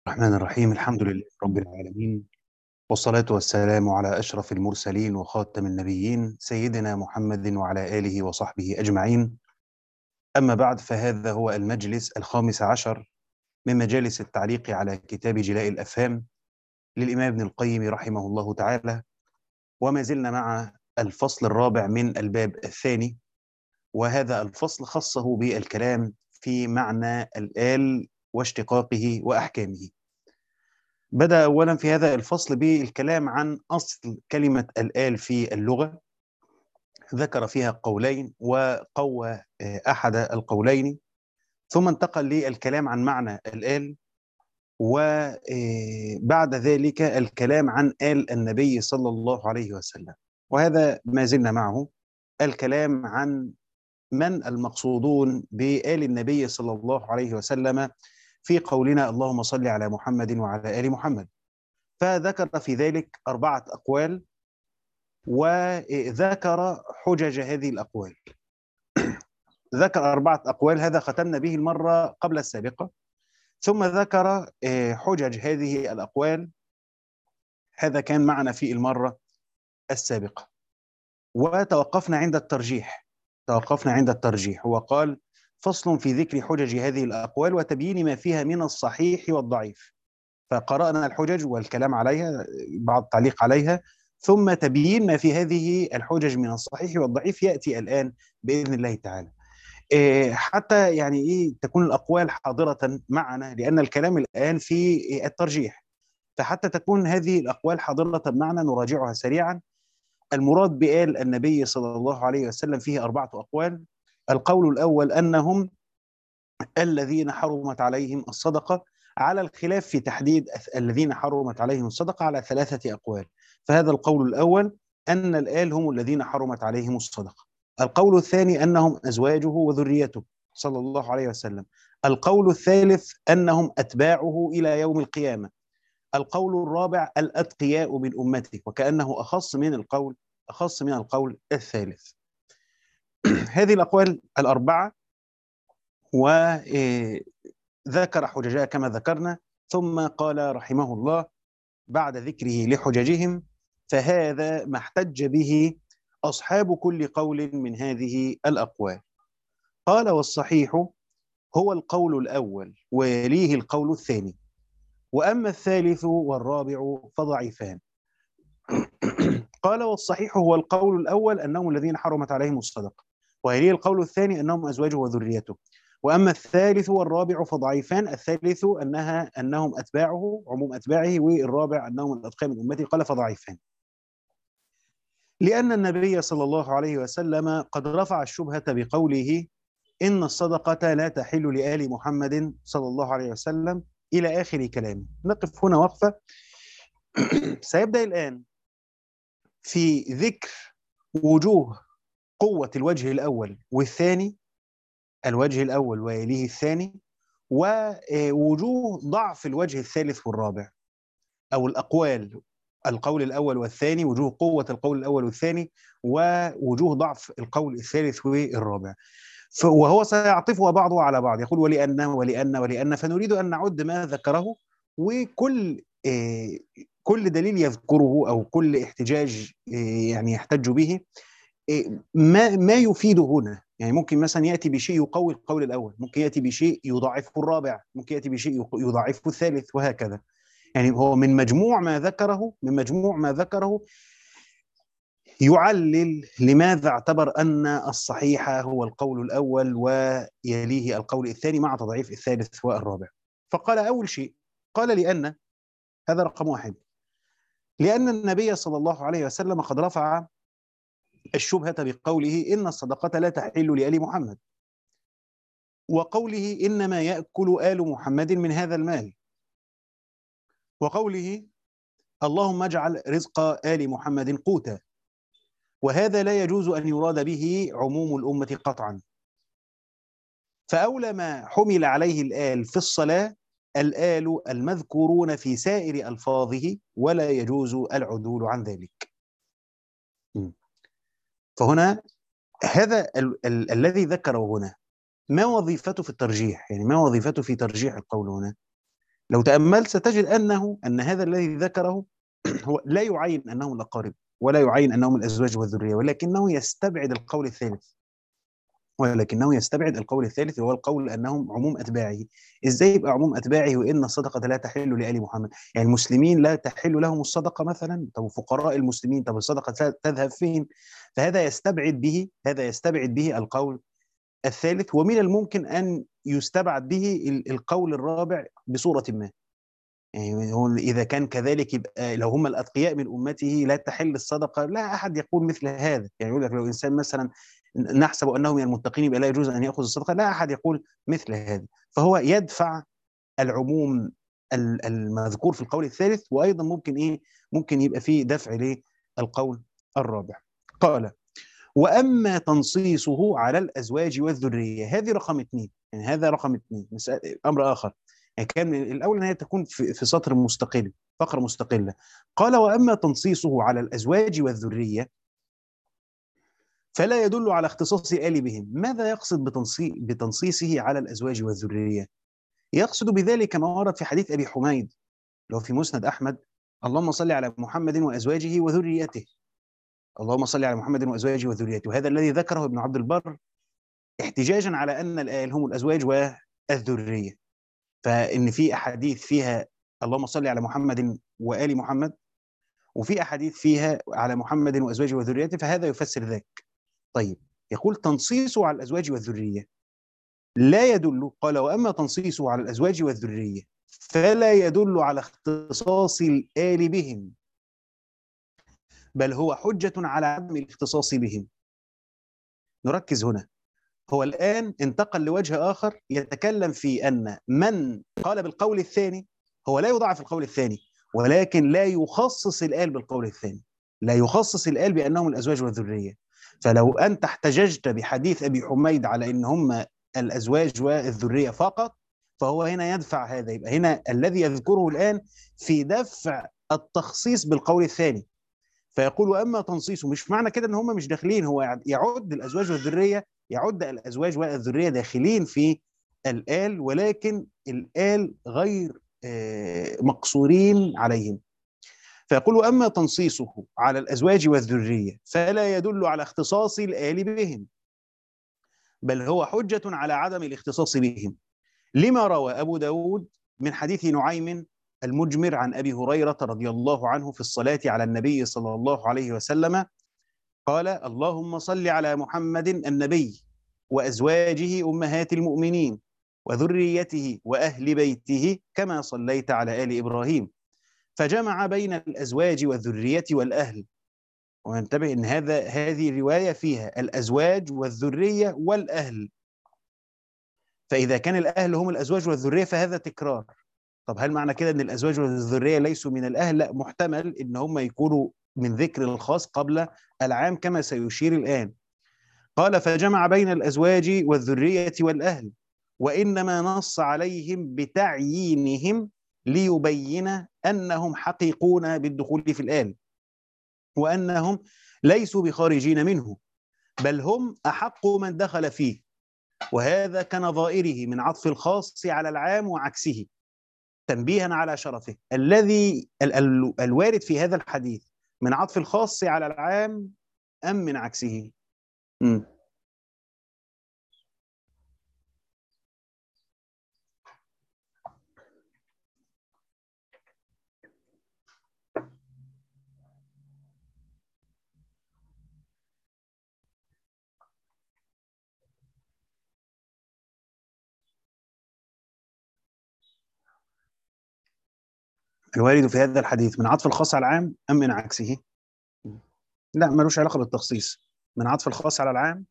الرحمن الرحيم. الحمد لله رب العالمين، والصلاة والسلام على أشرف المرسلين وخاتم النبيين سيدنا محمد وعلى آله وصحبه أجمعين. أما بعد، فهذا هو المجلس الخامس عشر من مجالس التعليق على كتاب جلاء الأفهام للإمام ابن القيم رحمه الله تعالى، وما زلنا مع الفصل الرابع من الباب الثاني، وهذا الفصل خصه بالكلام في معنى الآل واشتقاقه وأحكامه. بدأ أولا في هذا الفصل بالكلام عن أصل كلمة الآل في اللغة، ذكر فيها قولين وقوى أحد القولين، ثم انتقل للكلام عن معنى الآل، وبعد ذلك الكلام عن آل النبي صلى الله عليه وسلم. وهذا ما زلنا معه، الكلام عن من المقصودون بآل النبي صلى الله عليه وسلم في قولنا اللهم صل على محمد وعلى آل محمد. فذكر في ذلك 4 أقوال، وذكر حجج هذه الأقوال. ذكر 4 أقوال، هذا ختمنا به المرة قبل السابقة. ثم ذكر حجج هذه الأقوال، هذا كان معنا في المرة السابقة. وتوقفنا عند الترجيح، هو قال فصل في ذكر حجج هذه الأقوال وتبيين ما فيها من الصحيح والضعيف. فقرأنا الحجج والكلام عليها، بعض التعليق عليها، ثم تبيين ما في هذه الحجج من الصحيح والضعيف يأتي الآن بإذن الله تعالى. حتى يعني تكون الأقوال حاضرة معنا، لأن الكلام الآن في الترجيح، فحتى تكون هذه الأقوال حاضرة معنا نراجعها سريعا. المراد بآل النبي صلى الله عليه وسلم فيه 4 أقوال. القول الأول أنهم الذين حرمت عليهم الصدقة، على الخلاف في تحديد الذين حرمت عليهم الصدقة على 3 أقوال. فهذا القول الأول، أن الآل هم الذين حرمت عليهم الصدقة. القول الثاني أنهم أزواجه وذريته صلى الله عليه وسلم. القول الثالث أنهم أتباعه إلى يوم القيامة. القول الرابع الأتقياء من أمته، وكأنه أخص من القول الثالث. هذه الأقوال ال4، وذكر حججها كما ذكرنا، ثم قال رحمه الله بعد ذكره لحججهم: فهذا ما احتج به أصحاب كل قول من هذه الأقوال. قال: والصحيح هو القول الأول ويليه القول الثاني، وأما الثالث والرابع فضعيفان. قال: والصحيح هو القول الأول أنهم الذين حرمت عليهم الصدقة، ويليه القول الثاني أنهم أزواجه وذريته، وأما الثالث والرابع فضعيفان. الثالث أنهم أتباعه، عموم أتباعه، والرابع أنهم الأتقياء من أمته. قال: فضعيفان، لأن النبي صلى الله عليه وسلم قد رفع الشبهة بقوله: إن الصدقة لا تحل لآل محمد صلى الله عليه وسلم، إلى آخر كلامه. نقف هنا وقفة. سيبدأ الآن في ذكر وجوه قوة الوجه الأول والثاني، الوجه الأول ويليه الثاني، ووجوه ضعف الوجه الثالث والرابع، أو الأقوال، القول الأول والثاني، وجوه قوة القول الأول والثاني، ووجوه ضعف القول الثالث والرابع. وهو سيعطفها بعضها على بعض، يقول: ولأن فنريد أن نعد ما ذكره، وكل كل دليل يذكره أو كل احتجاج يعني يحتج به ما يفيد هنا. يعني ممكن مثلا يأتي بشيء يقوي القول الأول، ممكن يأتي بشيء يضعف الرابع، ممكن يأتي بشيء يضعف الثالث، وهكذا. يعني هو من مجموع ما ذكره يعلل لماذا اعتبر أن الصحيح هو القول الأول ويليه القول الثاني مع تضعيف الثالث والرابع. فقال أول شيء، قال: لأن، هذا رقم 1، لأن النبي صلى الله عليه وسلم قد رفع الشبهة بقوله: إن الصدقة لا تحل لآل محمد، وقوله: إنما يأكل آل محمد من هذا المال، وقوله: اللهم اجعل رزق آل محمد قوتا. وهذا لا يجوز أن يراد به عموم الأمة قطعا. فأولى ما حمل عليه الآل في الصلاة الآل المذكورون في سائر ألفاظه، ولا يجوز العدول عن ذلك. فهنا هذا الذي ذكره هنا، ما وظيفته في الترجيح؟ يعني ما وظيفته في ترجيح القول هنا؟ لو تأملت ستجد أن هذا الذي ذكره هو لا يعين أنهم الأقارب ولا يعين أنهم الأزواج والذرية، ولكنه يستبعد القول الثالث وهو القول أنهم عموم أتباعه. إزاي يبقى عموم أتباعه وإن الصدقة لا تحل لآل محمد؟ يعني المسلمين لا تحل لهم الصدقة مثلا؟ طب فقراء المسلمين، طب الصدقة تذهب فين؟ هذا يستبعد به القول الثالث، ومن الممكن أن يستبعد به القول الرابع بصورة ما. يعني هو إذا كان كذلك يبقى لو هم الأتقياء من أمته لا تحل الصدقة، لا أحد يقول مثل هذا. يعني يقول لك لو إنسان مثلا نحسب أنه من المتقين يبقى لا يجوز أن يأخذ الصدقة، لا أحد يقول مثل هذا. فهو يدفع العموم المذكور في القول الثالث، وأيضا ممكن يبقى فيه دفع للقول الرابع. قال: وأما تنصيصه على الأزواج والذرية، هذه رقم اثنين، يعني هذا رقم اثنين، أمر آخر. يعني كان الأول أن هي تكون في سطر مستقل، فقرة مستقلة. قال: وأما تنصيصه على الأزواج والذرية فلا يدل على اختصاص آل بهم. ماذا يقصد بتنصيصه على الأزواج والذرية؟ يقصد بذلك ما ورد في حديث أبي حميد لو في مسند أحمد: اللهم صل على محمد وأزواجه وذريته، اللهم صل على محمد وأزواجه وذريته. وهذا الذي ذكره ابن عبد البر احتجاجا على أن الآل هم الأزواج والذرية، فإن في أحاديث فيها اللهم صل على محمد وآل محمد، وفي أحاديث فيها على محمد وأزواجه وذريته، فهذا يفسر ذاك. طيب، يقول تنصيصه على الأزواج والذرية لا يدل. قال: وأما تنصيصه على الأزواج والذرية فلا يدل على اختصاص الآل بهم، بل هو حجة على عدم الاختصاص بهم. نركز هنا. هو الآن انتقل لوجه آخر يتكلم في أن من قال بالقول الثاني هو لا يضاعف القول الثاني، ولكن لا يخصص الآل بالقول الثاني، لا يخصص الآل بأنهم الأزواج والذرية. فلو أنت احتججت بحديث أبي حميد على أن هم الأزواج والذرية فقط، فهو هنا يدفع هذا. يبقى هنا الذي يذكره الآن في دفع التخصيص بالقول الثاني. فيقول: واما تنصيصه، مش معنى كده ان هم مش داخلين، هو يعد الازواج والذريه، يعد الازواج والذريه داخلين في الآل، ولكن الآل غير مقصورين عليهم. فيقول: واما تنصيصه على الازواج والذريه فلا يدل على اختصاص الآل بهم، بل هو حجة على عدم الاختصاص بهم، لما روى أبو داود من حديث نعيم المجمر عن أبي هريرة رضي الله عنه في الصلاة على النبي صلى الله عليه وسلم قال: اللهم صل على محمد النبي وأزواجه أمهات المؤمنين وذريته وأهل بيته كما صليت على آل إبراهيم. فجمع بين الأزواج والذرية والأهل. وانتبه أن هذه الرواية فيها الأزواج والذرية والأهل، فإذا كان الأهل هم الأزواج والذرية فهذا تكرار. طب هل معنى كده أن الأزواج والذرية ليسوا من الأهل؟ لا، محتمل أن هم يكونوا من ذكر الخاص قبل العام كما سيشير الآن. قال: فجمع بين الأزواج والذرية والأهل، وإنما نص عليهم بتعيينهم ليبين أنهم حقيقون بالدخول في الآل، وأنهم ليسوا بخارجين منه، بل هم أحق من دخل فيه. وهذا كنظائره من عطف الخاص على العام وعكسه، تنبيها على شرفه الذي الوارد في هذا الحديث من عطف الخاص على العام أم من عكسه. الوارد في هذا الحديث من عطف الخاص على العام أم من عكسه؟ لا، ملوش علاقة بالتخصيص. من عطف الخاص على العام.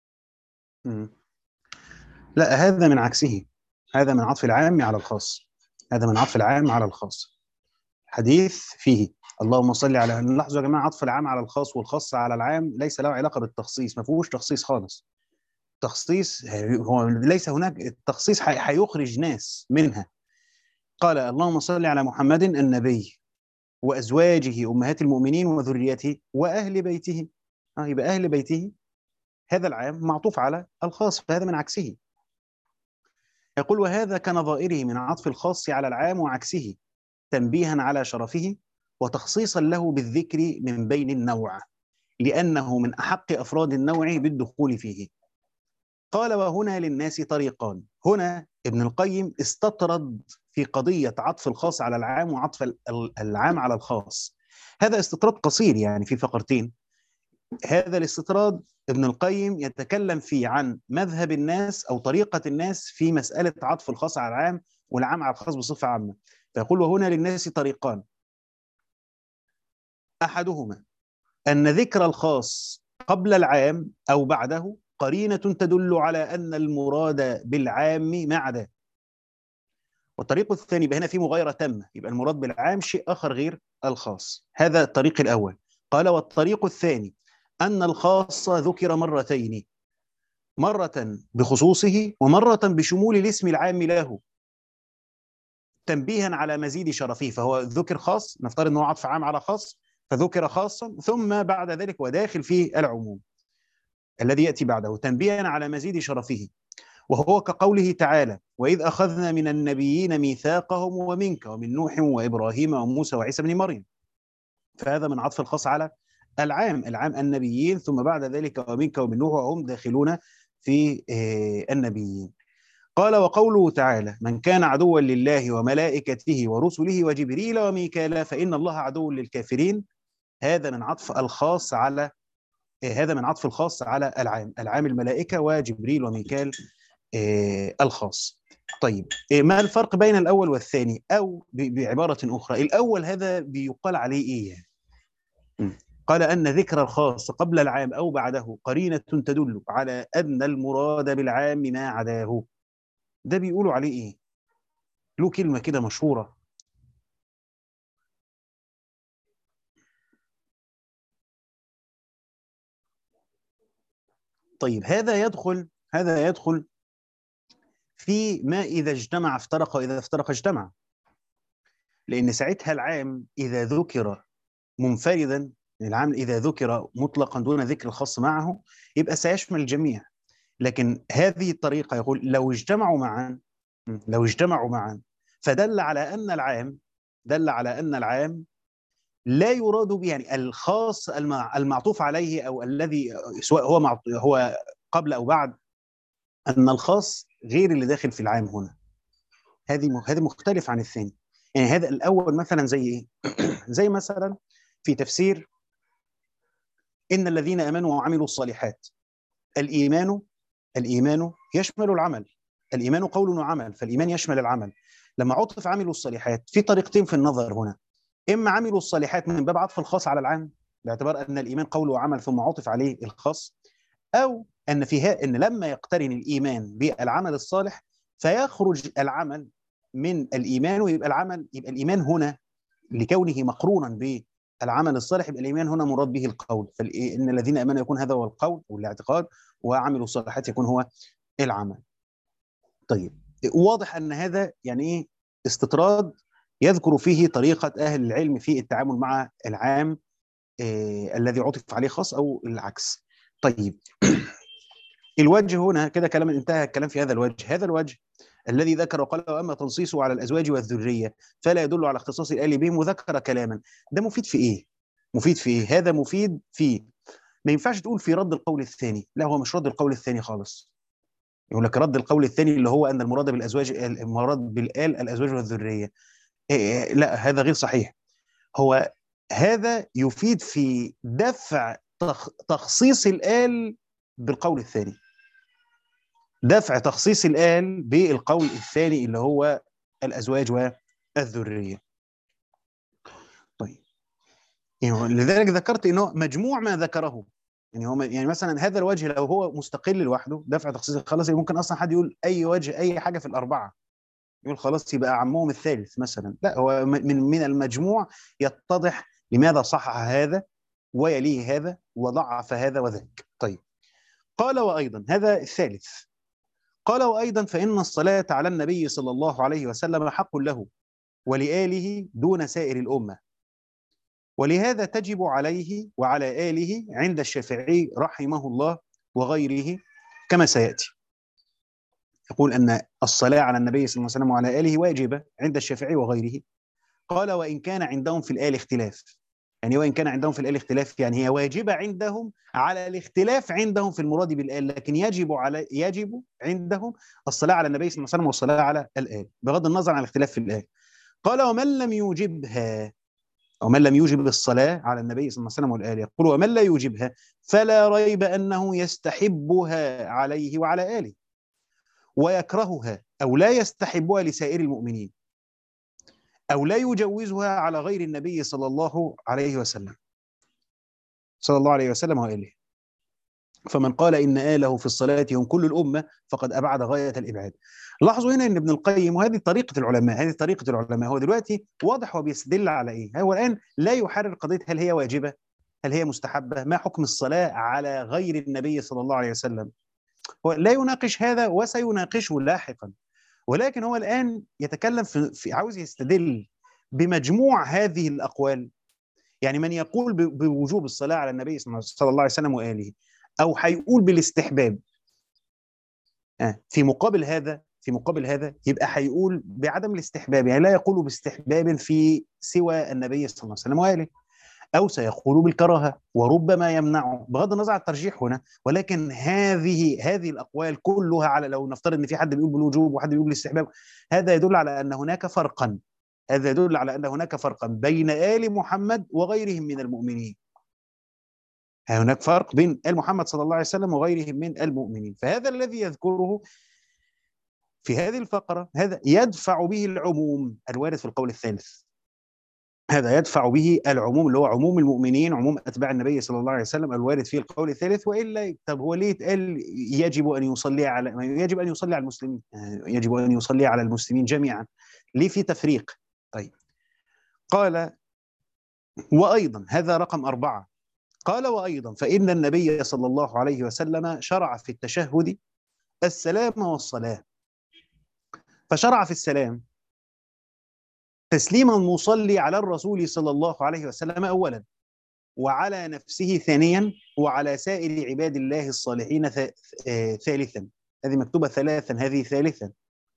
لا، هذا من عكسه. هذا من عطف العام على الخاص. هذا من عطف العام على الخاص. حديث فيه اللهم صل على، لاحظوا يا جماعة، عطف العام على الخاص والخاص على العام ليس له علاقة بالتخصيص، ما فيهوش تخصيص خالص. تخصيص هو ليس هناك التخصيص هيخرج ناس منها. قال: اللهم صل على محمد النبي وأزواجه أمهات المؤمنين وذريته وأهل بيته. يبقى أهل بيته هذا العام معطوف على الخاص، فهذا من عكسه. يقول وهذا كنظائره من عطف الخاص على العام وعكسه تنبيها على شرفه وتخصيصا له بالذكر من بين النوع لأنه من أحق أفراد النوع بالدخول فيه. قال وهنا للناس طريقان. هنا ابن القيم استطرد في قضية عطف الخاص على العام وعطف العام على الخاص. هذا استطراد قصير يعني في فقرتين. هذا الاستطراد ابن القيم يتكلم فيه عن مذهب الناس أو طريقة الناس في مسألة عطف الخاص على العام والعام على الخاص بصفة عامة. فيقول وهنا للناس طريقان. أحدهما أن ذكر الخاص قبل العام أو بعده قرينة تدل على أن المراد بالعام ما عداه. والطريق الثاني يبقى هنا في مغايرة تامة، يبقى المراد بالعام شيء آخر غير الخاص. هذا الطريق الأول. قال والطريق الثاني أن الخاص ذكر مرتين، مرة بخصوصه ومرة بشمول الاسم العام له تنبيها على مزيد شرفه. فهو ذكر خاص، نفترض أنه عطف عام على خاص، فذكر خاصا ثم بعد ذلك وداخل فيه العموم الذي يأتي بعده تنبيها على مزيد شرفه. وهو كقوله تعالى وإذ أخذنا من النبيين ميثاقهم ومنك ومن نوح وإبراهيم وموسى وعيسى بن مريم. فهذا من عطف الخاص على العام النبيين ثم بعد ذلك ومنك ومن نوح وهم داخلون في النبيين. قال وقوله تعالى من كان عدوا لله وملائكته ورسله وجبريل وميكال فإن الله عدو للكافرين. هذا من عطف الخاص على العام الملائكة وجبريل وميكال الخاص. طيب ما الفرق بين الأول والثاني؟ أو بعبارة أخرى الأول هذا بيقال عليه إيه يعني؟ قال أن ذكر الخاص قبل العام أو بعده قرينة تدل على أن المراد بالعام ما عداه. ده بيقولوا عليه إيه؟ له كلمة كده مشهورة. طيب هذا يدخل في ما إذا اجتمع افترق وإذا افترق اجتمع. لأن ساعتها العام إذا ذكر منفردا، العام إذا ذكر مطلقا دون ذكر الخاص معه يبقى سيشمل الجميع. لكن هذه الطريقة يقول لو اجتمعوا معا فدل على أن العام لا يراد به يعني الخاص المعطوف عليه أو الذي سواء هو قبل أو بعد، أن الخاص غير اللي داخل في العام هنا. هذه مختلف عن الثاني. يعني هذا الأول مثلا زي إيه؟ زي مثلا في تفسير إن الذين آمنوا وعملوا الصالحات. الإيمان يشمل العمل. الإيمان قول وعمل، فالإيمان يشمل العمل. لما عطف عملوا الصالحات في طريقتين في النظر هنا. إما عملوا الصالحات من باب عطف الخاص على العام باعتبار أن الإيمان قول وعمل ثم عطف عليه الخاص، أو أن أن لما يقترن الإيمان بالعمل الصالح فيخرج العمل من الإيمان ويبقى الإيمان هنا لكونه مقرونا بالعمل الصالح يبقى الإيمان هنا مراد به القول. فإن الذين آمنوا يكون هذا هو القول والاعتقاد وعملوا الصالحات يكون هو العمل. طيب واضح أن هذا يعني إيه استطراد يذكر فيه طريقة أهل العلم في التعامل مع العام الذي عطف عليه خاص أو العكس. طيب الوجه هنا كده كلام انتهى الكلام في هذا الوجه. هذا الوجه الذي ذكر وقال واما تنصيصه على الازواج والذريه فلا يدل على اختصاص الال بهم وذكر كلاما. ده مفيد في ايه؟ هذا مفيد في ما ينفعش تقول في رد القول الثاني. لا هو مش رد القول الثاني خالص. يقول لك رد القول الثاني اللي هو ان المراد بالازواج المراد بالال الازواج والذريه. لا هذا غير صحيح. هو هذا يفيد في دفع تخصيص الال بالقول الثاني. دفع تخصيص الآل بالقول الثاني اللي هو الأزواج والذرية. طيب يعني لذلك ذكرت إنه مجموع ما ذكره يعني هو يعني مثلا هذا الوجه لو هو مستقل لوحده دفع تخصيص خلاص ممكن أصلا حد يقول أي وجه أي حاجة في الأربعة يقول خلاص يبقى عمهم الثالث مثلا. لا هو من المجموع يتضح لماذا صحح هذا ويليه هذا وضعف هذا وذاك. طيب قال وأيضا هذا الثالث. قال وأيضا فإن الصلاة على النبي صلى الله عليه وسلم حق له ولآله دون سائر الأمة، ولهذا تجب عليه وعلى آله عند الشافعي رحمه الله وغيره كما سيأتي. يقول أن الصلاة على النبي صلى الله عليه وسلم وعلى آله واجبة عند الشافعي وغيره. قال وإن كان عندهم في الآل اختلاف. يعني وإن كان عندهم في الآل اختلاف، يعني هي واجبة عندهم على الاختلاف عندهم في المراد بالآل، لكن يجب عندهم الصلاة على النبي صلى الله عليه وسلم والصلاة على الآل بغض النظر عن الاختلاف في الآل. قال ومن لم يوجبها، ومن لم يوجب الصلاة على النبي صلى الله عليه وسلم والآل، يقول ومن لا يوجبها فلا ريب أنه يستحبها عليه وعلى آله، ويكرهها أو لا يستحبها لسائر المؤمنين، أو لا يجوزها على غير النبي صلى الله عليه وسلم وآله. فمن قال إن آله في الصلاة هم كل الأمة فقد أبعد غاية الإبعاد. لاحظوا هنا أن ابن القيم، وهذه طريقة العلماء، هو دلوقتي واضح هو بيستدل على إيه. هو الآن لا يحرر قضية هل هي واجبة، هل هي مستحبة، ما حكم الصلاة على غير النبي صلى الله عليه وسلم. هو لا يناقش هذا وسيناقشه لاحقا، ولكن هو الآن يتكلم في عاوز يستدل بمجموع هذه الأقوال. يعني من يقول بوجوب الصلاة على النبي صلى الله عليه وسلم وآله، أو هيقول بالاستحباب، في مقابل هذا يبقى هيقول بعدم الاستحباب، يعني لا يقول باستحباب في سوى النبي صلى الله عليه وسلم وآله، أو سيقول بالكراهة وربما يمنعه بغض النظر عن الترجيح هنا. ولكن هذه الأقوال كلها، على لو نفترض أن في حد بيقول بالوجوب وحد بيقول بالاستحباب، هذا يدل على أن هناك فرقا، بين آل محمد وغيرهم من المؤمنين. هناك فرق بين آل محمد صلى الله عليه وسلم وغيرهم من المؤمنين. فهذا الذي يذكره في هذه الفقرة هذا يدفع به العموم الوارد في القول الثالث. هذا يدفع به العموم اللي هو عموم المؤمنين، عموم أتباع النبي صلى الله عليه وسلم الوارد فيه القول الثالث. وإلا طب هو ليه اتقال يجب أن يصلي على المسلمين، يجب أن يصلي على المسلمين جميعا؟ ليه في تفريق؟ طيب قال وأيضا هذا رقم 4. قال وأيضا فإن النبي صلى الله عليه وسلم شرع في التشهد السلام والصلاة، فشرع في السلام تسليم المصلي على الرسول صلى الله عليه وسلم أولا، وعلى نفسه ثانيا، وعلى سائر عباد الله الصالحين ثالثا. هذه مكتوبة ثلاثا، هذه ثالثا.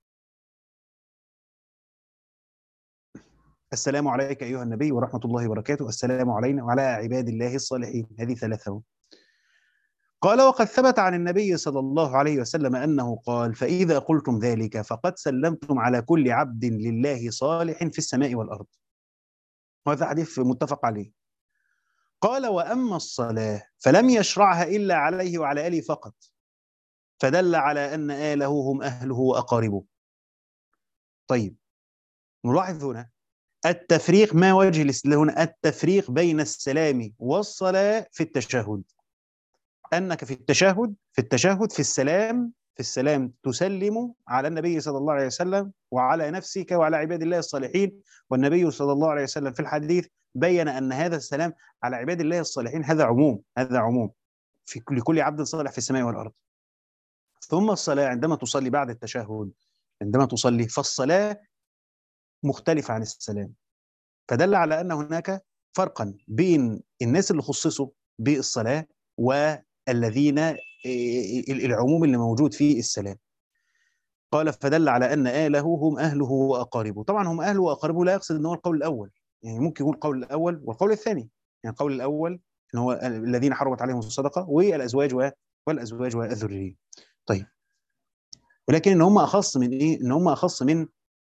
السلام عليك أيها النبي ورحمة الله وبركاته، السلام علينا وعلى عباد الله الصالحين، هذه ثلاثة. قال وقد ثبت عن النبي صلى الله عليه وسلم أنه قال فإذا قلتم ذلك فقد سلمتم على كل عبد لله صالح في السماء والأرض. وهذا حديث متفق عليه. قال وأما الصلاة فلم يشرعها إلا عليه وعلى آله فقط، فدل على أن آله هم أهله وأقاربه. طيب نلاحظ هنا التفريق، ما وجه الاستدلال هنا؟ التفريق بين السلام والصلاة في التشهد، أنك في التشهد في السلام تسلم على النبي صلى الله عليه وسلم وعلى نفسك وعلى عباد الله الصالحين. والنبي صلى الله عليه وسلم في الحديث بين أن هذا السلام على عباد الله الصالحين هذا عموم في لكل عبد صالح في السماء والأرض. ثم الصلاة عندما تصلي بعد التشهد، فالصلاة مختلفة عن السلام، فدل على أن هناك فرقا بين الناس اللي خصصوا بالصلاة والذين العموم اللي موجود في السلام. قال فدل على أن آله هم أهله وأقاربه. طبعا هم أهله وأقاربه لا يقصد أنه القول الأول، يعني ممكن يكون القول الأول والقول الثاني. يعني القول الأول أن هو الذين حرمت عليهم الصدقة والأزواج والذرية. طيب ولكن ان هم اخص من ايه؟ ان هم اخص من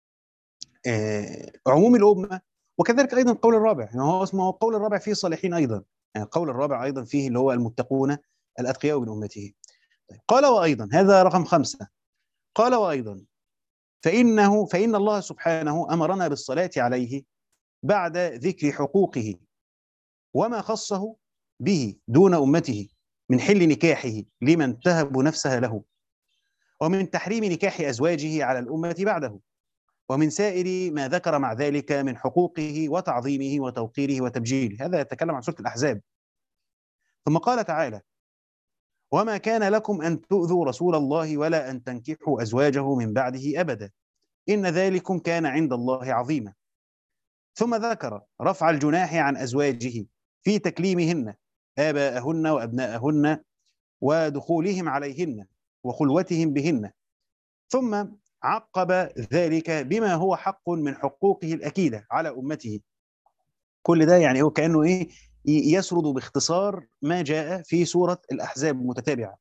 عموم الامه. وكذلك ايضا القول الرابع، يعني هو اسمه القول الرابع فيه صالحين ايضا، يعني القول الرابع ايضا فيه اللي هو المتقون الاتقياء من امته. طيب قال وايضا هذا رقم 5. قال وايضا فان الله سبحانه امرنا بالصلاه عليه بعد ذكر حقوقه وما خصه به دون امته من حل نكاحه لمن تهب نفسها له، ومن تحريم نكاح أزواجه على الأمة بعده، ومن سائر ما ذكر مع ذلك من حقوقه وتعظيمه وتوقيره وتبجيله. هذا يتكلم عن سورة الأحزاب. ثم قال تعالى وما كان لكم أن تؤذوا رسول الله ولا أن تنكحوا أزواجه من بعده أبدا إن ذلكم كان عند الله عظيما. ثم ذكر رفع الجناح عن أزواجه في تكليمهن آباءهن وأبناءهن ودخولهم عليهن وخلوتهم بهن، ثم عقب ذلك بما هو حق من حقوقه الأكيدة على أمته. كل ده يعني هو كأنه إيه، يسرد باختصار ما جاء في سورة الأحزاب المتتابعة.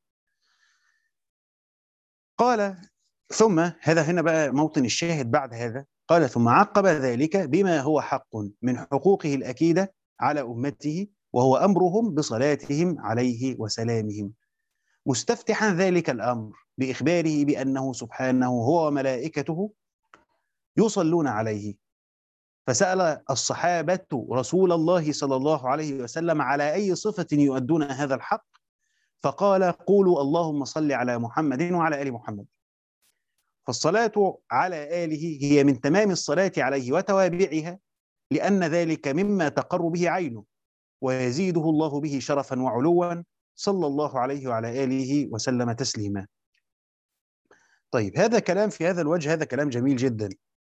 قال ثم، هذا هنا بقى موطن الشاهد بعد هذا، قال ثم عقب ذلك بما هو حق من حقوقه الأكيدة على أمته، وهو أمرهم بصلاتهم عليه وسلامهم، مستفتحا ذلك الأمر بإخباره بأنه سبحانه هو وملائكته يصلون عليه. فسأل الصحابة رسول الله صلى الله عليه وسلم على أي صفة يؤدون هذا الحق، فقال قولوا اللهم صل على محمد وعلى آل محمد. فالصلاة على آله هي من تمام الصلاة عليه وتوابعها، لأن ذلك مما تقر به عينه ويزيده الله به شرفا وعلوا، صلى الله عليه وعلى آله وسلم تسليما. طيب، هذا كلام في هذا الوجه، هذا كلام جميل جدا.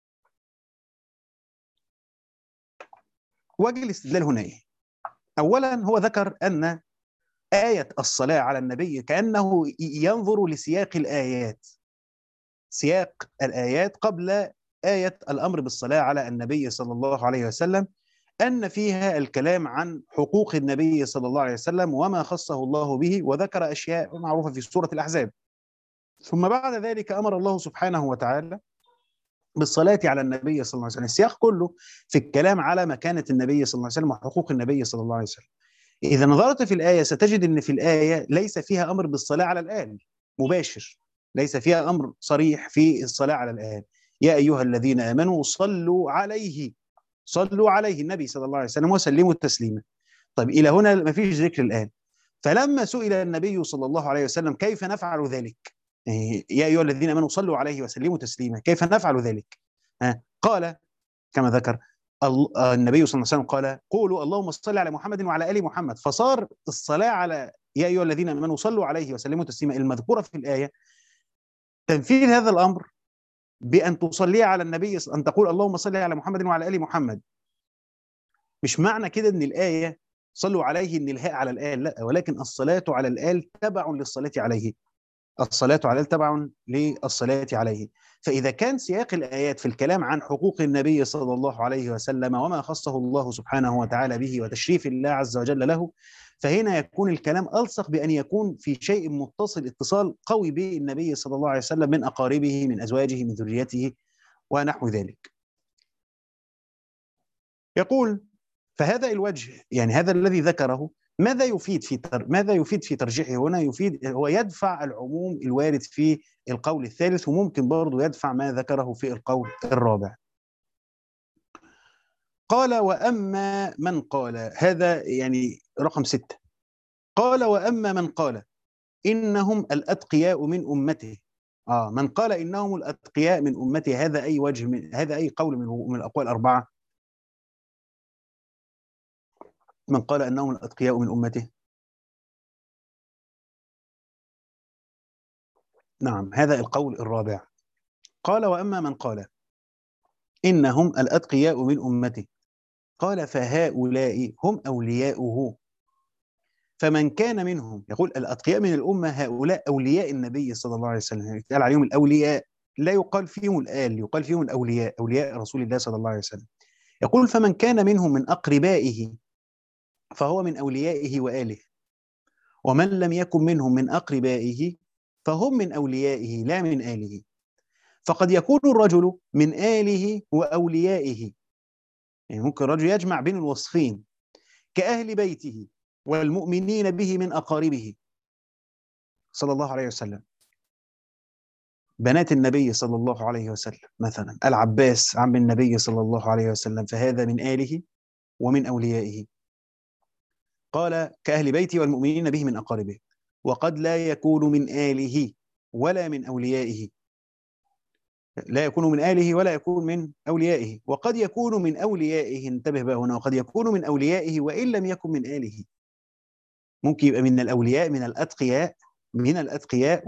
وجه الاستدلال هنا إيه؟ أولا هو ذكر أن آية الصلاة على النبي كأنه ينظر لسياق الآيات، سياق الآيات قبل آية الأمر بالصلاة على النبي صلى الله عليه وسلم، أن فيها الكلام عن حقوق النبي صلى الله عليه وسلم وما خصه الله به، وذكر أشياء معروفة في سورة الأحزاب. ثم بعد ذلك أمر الله سبحانه وتعالى بالصلاة على النبي صلى الله عليه وسلم. السياق كله في الكلام على مكانة النبي صلى الله عليه وسلم وحقوق النبي صلى الله عليه وسلم. إذا نظرت في الآية ستجد أن في الآية ليس فيها أمر بالصلاة على الآل مباشر، ليس فيها أمر صريح في الصلاة على الآل. يا أيها الذين آمنوا صلوا عليه، صلوا عليه النبي صلى الله عليه وسلم وسلموا التسليما. طيب، إلى هنا ما فيش ذكر الآن. فلما سئل النبي صلى الله عليه وسلم كيف نفعل ذلك، يا أيها الذين آمنوا صلوا عليه وسلموا تسليما، كيف نفعل ذلك؟ قال كما ذكر النبي صلى الله عليه وسلم قال قولوا اللهم صل على محمد وعلى آل محمد. فصار الصلاة على يا أيها الذين آمنوا صلوا عليه وسلموا تسليما المذكورة في الآية تنفيذ هذا الأمر بأن تصلي على النبي، أن تقول اللهم صل على محمد وعلى آل محمد. مش معنى كده أن الآية صلوا عليه أن الهاء على الآل، لا، ولكن الصلاة على الآل تبع للصلاة عليه، الصلاة عليه تبع للصلاة عليه. فإذا كان سياق الآيات في الكلام عن حقوق النبي صلى الله عليه وسلم وما خصه الله سبحانه وتعالى به وتشريف الله عز وجل له، فهنا يكون الكلام ألصق بأن يكون في شيء متصل، اتصال قوي بالنبي صلى الله عليه وسلم من أقاربه، من أزواجه، من ذريته ونحو ذلك. يقول فهذا الوجه، يعني هذا الذي ذكره، ماذا يفيد في ترجيحه هنا؟ يفيد هو يدفع العموم الوارد في القول الثالث، وممكن برضه يدفع ما ذكره في القول الرابع. قال وأما من قال، هذا يعني رقم 6، قال وأما من قال إنهم الأتقياء من أمته. من قال إنهم الأتقياء من أمته، هذا أي وجه من هذا، أي قول من الأقوال الأربعة؟ من قال أنهم الأتقياء من أمته، نعم، هذا القول الرابع. قال وأما من قال إنهم الأتقياء من أمته، قال فهؤلاء هم أولياؤه. فمن كان منهم، يقول الأتقياء من الأمة هؤلاء أولياء النبي صلى الله عليه وسلم، يقال عليهم الأولياء، لا يقال فيهم الآل، يقال فيهم الأولياء، أولياء رسول الله صلى الله عليه وسلم. يقول فمن كان منهم من أقربائه فهو من أوليائه وآله، ومن لم يكن منهم من أقربائه فهم من أوليائه لا من آله. فقد يكون الرجل من آله وأوليائه، يعني ممكن الرجل يجمع بين الوصفين، كأهل بيته والمؤمنين به من أقاربه صلى الله عليه وسلم. بنات النبي صلى الله عليه وسلم مثلا العباس عم النبي صلى الله عليه وسلم، فهذا من آله ومن أوليائه. قال كأهل بيته والمؤمنين به من أقاربه. وقد لا يكون من آله ولا من أوليائه، لا يكون من آله ولا يكون من أوليائه. وقد يكون من أوليائه، انتبه بقى هنا، وقد يكون من أوليائه وإن لم يكن من آله. ممكن يبقى من الأولياء، من الأتقياء، من الأتقياء،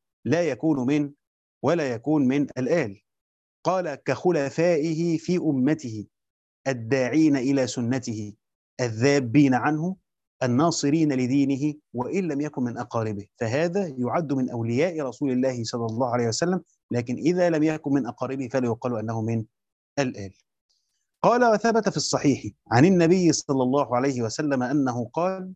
ولا يكون من الآل. قال كخلفائه في أمته الداعين إلى سنته الذابين عنه الناصرين لدينه وإن لم يكن من أقاربه، فهذا يعد من أولياء رسول الله صلى الله عليه وسلم لكن إذا لم يكن من أقاربه فلا يقال أنه من الآل. قال وثبت في الصحيح عن النبي صلى الله عليه وسلم أنه قال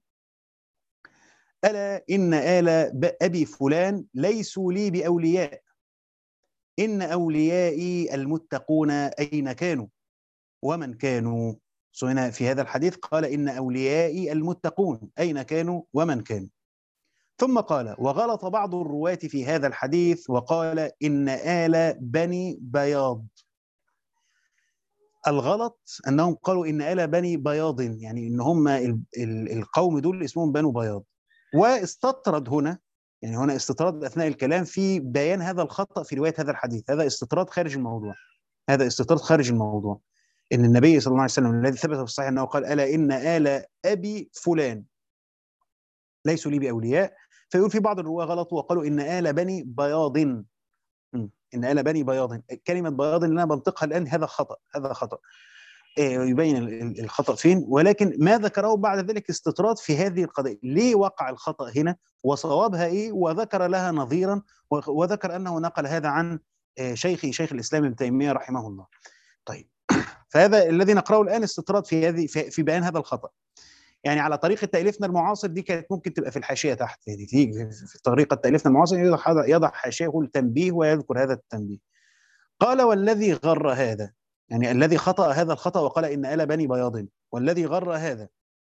ألا إن آل أبي فلان ليسوا لي بأولياء، إن أوليائي المتقون أين كانوا ومن كانوا. هنا في هذا الحديث قال إن أوليائي المتقون أين كانوا ومن كانوا. ثم قال وغلط بعض الرواة في هذا الحديث وقال إن آل بني بياض. الغلط أنهم قالوا إن آل بني بياض، يعني إن هم القوم دول اسمهم بنو بياض. واستطرد هنا، يعني هنا استطراد أثناء الكلام في بيان هذا الخطأ في رواية هذا الحديث. هذا استطراد خارج الموضوع، هذا استطراد خارج الموضوع. إن النبي صلى الله عليه وسلم الذي ثبت في الصحيح أنه قال ألا إن آل أبي فلان ليسوا لي بأولياء، فيقول في بعض الرواة غلطوا وقالوا إن آل بني بياض. إن آل بني بياض، كلمة بياض اللي أنا بنطقها الآن هذا خطأ، هذا خطأ. يبين الخطأ فين، ولكن ما ذكره بعد ذلك استطراد في هذه القضية. ليه وقع الخطأ هنا وصوابها إيه، وذكر لها نظيرا، وذكر أنه نقل هذا عن شيخ الإسلام ابن تيمية رحمه الله. طيب، فهذا الذي نقرأه الآن استطراد في بيان هذا الخطأ. يعني على طريقة تأليفنا المعاصر دي كانت ممكن تبقى في الحاشية تحت، يعني في طريقة تأليفنا المعاصر يضع حاشية يقول تنبيه ويذكر هذا التنبيه. قال والذي غر هذا، يعني الذي خطأ هذا الخطأ وقال إن آل بني بياض، والذي غر هذا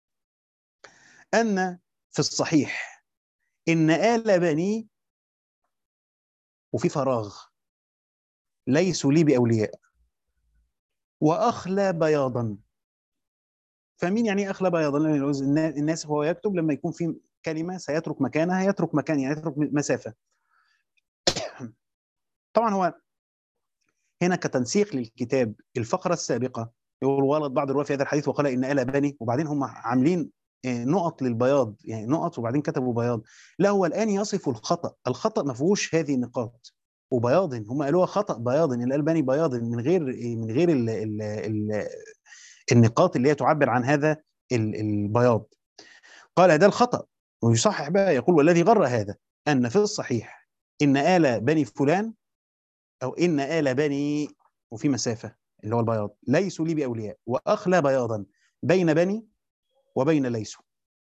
أن في الصحيح إن آل بني وفي فراغ ليسوا لي بأولياء وأخلى بياضا. فمين يعني أخلى بياضا؟ الناس هو يكتب لما يكون في كلمة سيترك مكانها، يترك مكان يعني يترك مسافة. طبعا هو هنا كتنسيق للكتاب الفقرة السابقة يقول ولد بعض الرواة في هذا الحديث وقال إن آل بني، وبعدين هم عاملين نقط للبياض، يعني نقط وبعدين كتبوا بياض. لا، هو الآن يصف الخطأ ما فيهوش هذه النقاط. وبياض هم قالوها خطأ بياض، إن آل بني بياض من غير النقاط اللي هي تعبر عن هذا البياض. قال ده الخطأ، ويصحح بقى يقول والذي غر هذا أن في الصحيح إن آل بني فلان أو إن آل بني وفي مسافة اللي هو البياض ليسوا لي بأولياء وأخلى بياضا بين بني وبين ليسوا.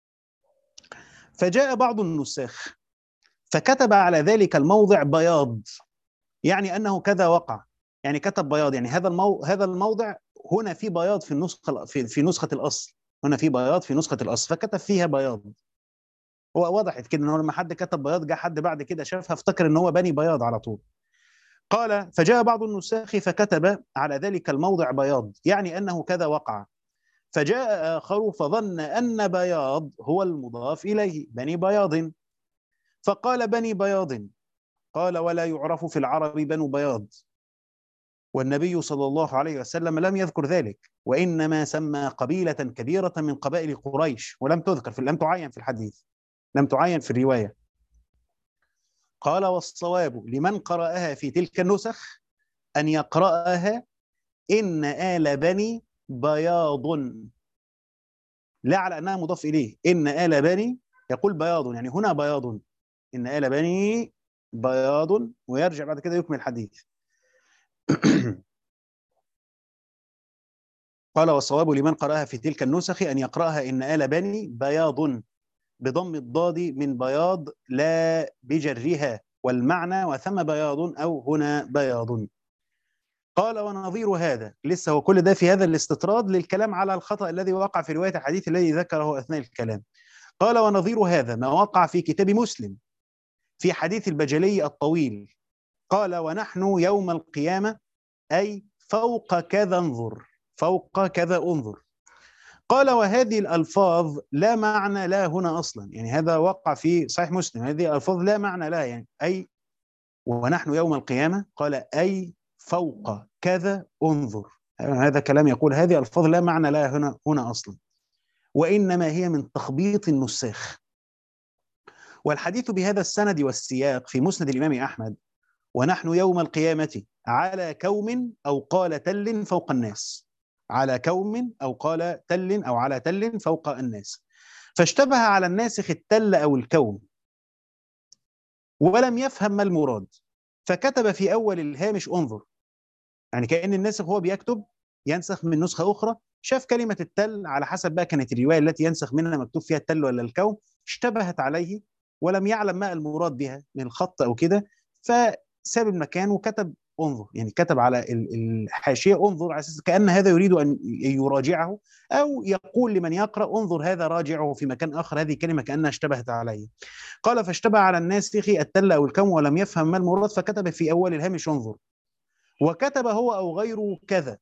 فجاء بعض النساخ فكتب على ذلك الموضع بياض، يعني أنه كذا وقع، يعني كتب بياض، يعني هذا الموضع هنا في بياض في النسخة في نسخة الأصل، هنا في بياض في نسخة الأصل فكتب فيها بياض. هو وضحت كده ان هو لما حد كتب بياض جه حد بعد كده شافها افتكر ان هو بني بياض على طول. قال فجاء بعض النساخ فكتب على ذلك الموضع بياض، يعني أنه كذا وقع. فجاء آخر فظن أن بياض هو المضاف إليه، بني بياض، فقال بني بياض. قال ولا يعرف في العرب بنو بياض، والنبي صلى الله عليه وسلم لم يذكر ذلك، وإنما سمى قبيلة كبيرة من قبائل قريش ولم تذكر لم تعين في الحديث، لم تعين في الرواية. قال والصواب لمن قرأها في تلك النسخ أن يقرأها إن آل بني بياض، لا على أنها مضاف إليه. إن آل بني يقول بياض، يعني هنا بياض، إن آل بني بياض، ويرجع بعد كده يكمل الحديث. قال والصواب لمن قرأها في تلك النسخ أن يقرأها إن آل بني بياض بضم الضاد من بياض لا بجرها، والمعنى وثم بياض أو هنا بياض. قال ونظير هذا، لسه هو كل ده في هذا الاستطراد للكلام على الخطأ الذي وقع في رواية الحديث الذي ذكره أثناء الكلام. قال ونظير هذا ما وقع في كتاب مسلم في حديث البجلي الطويل. قال ونحن يوم القيامة أي فوق كذا انظر، فوق كذا انظر. قال وهذه الألفاظ لا معنى لها هنا أصلا، يعني هذا وقع في صحيح مسلم، هذه الألفاظ لا معنى لها، يعني أي ونحن يوم القيامة قال أي فوق كذا انظر. هذا كلام يقول هذه الألفاظ لا معنى لها هنا أصلا، وإنما هي من تخبيط النساخ. والحديث بهذا السند والسياق في مسند الإمام أحمد ونحن يوم القيامة على كوم أو قال تل فوق الناس، على كوم أو قال تل أو على تل فوق الناس، فاشتبه على الناسخ التل أو الكوم ولم يفهم ما المراد، فكتب في أول الهامش انظر. يعني كأن الناسخ هو بيكتب ينسخ من نسخة أخرى، شاف كلمة التل، على حسب بقى كانت الرواية التي ينسخ منها مكتوب فيها التل ولا الكوم، اشتبهت عليه ولم يعلم ما المراد بها من الخط أو كده، فساب المكان وكتب انظر. يعني كتب على الحاشية انظر على أساس كأن هذا يريد أن يراجعه، أو يقول لمن يقرأ انظر هذا راجعه في مكان آخر، هذه كلمة كأنها اشتبهت عليه. قال فاشتبه على الناسخ التل أو الكوم ولم يفهم ما المراد، فكتب في أول الهامش انظر، وكتب هو أو غيره كذا.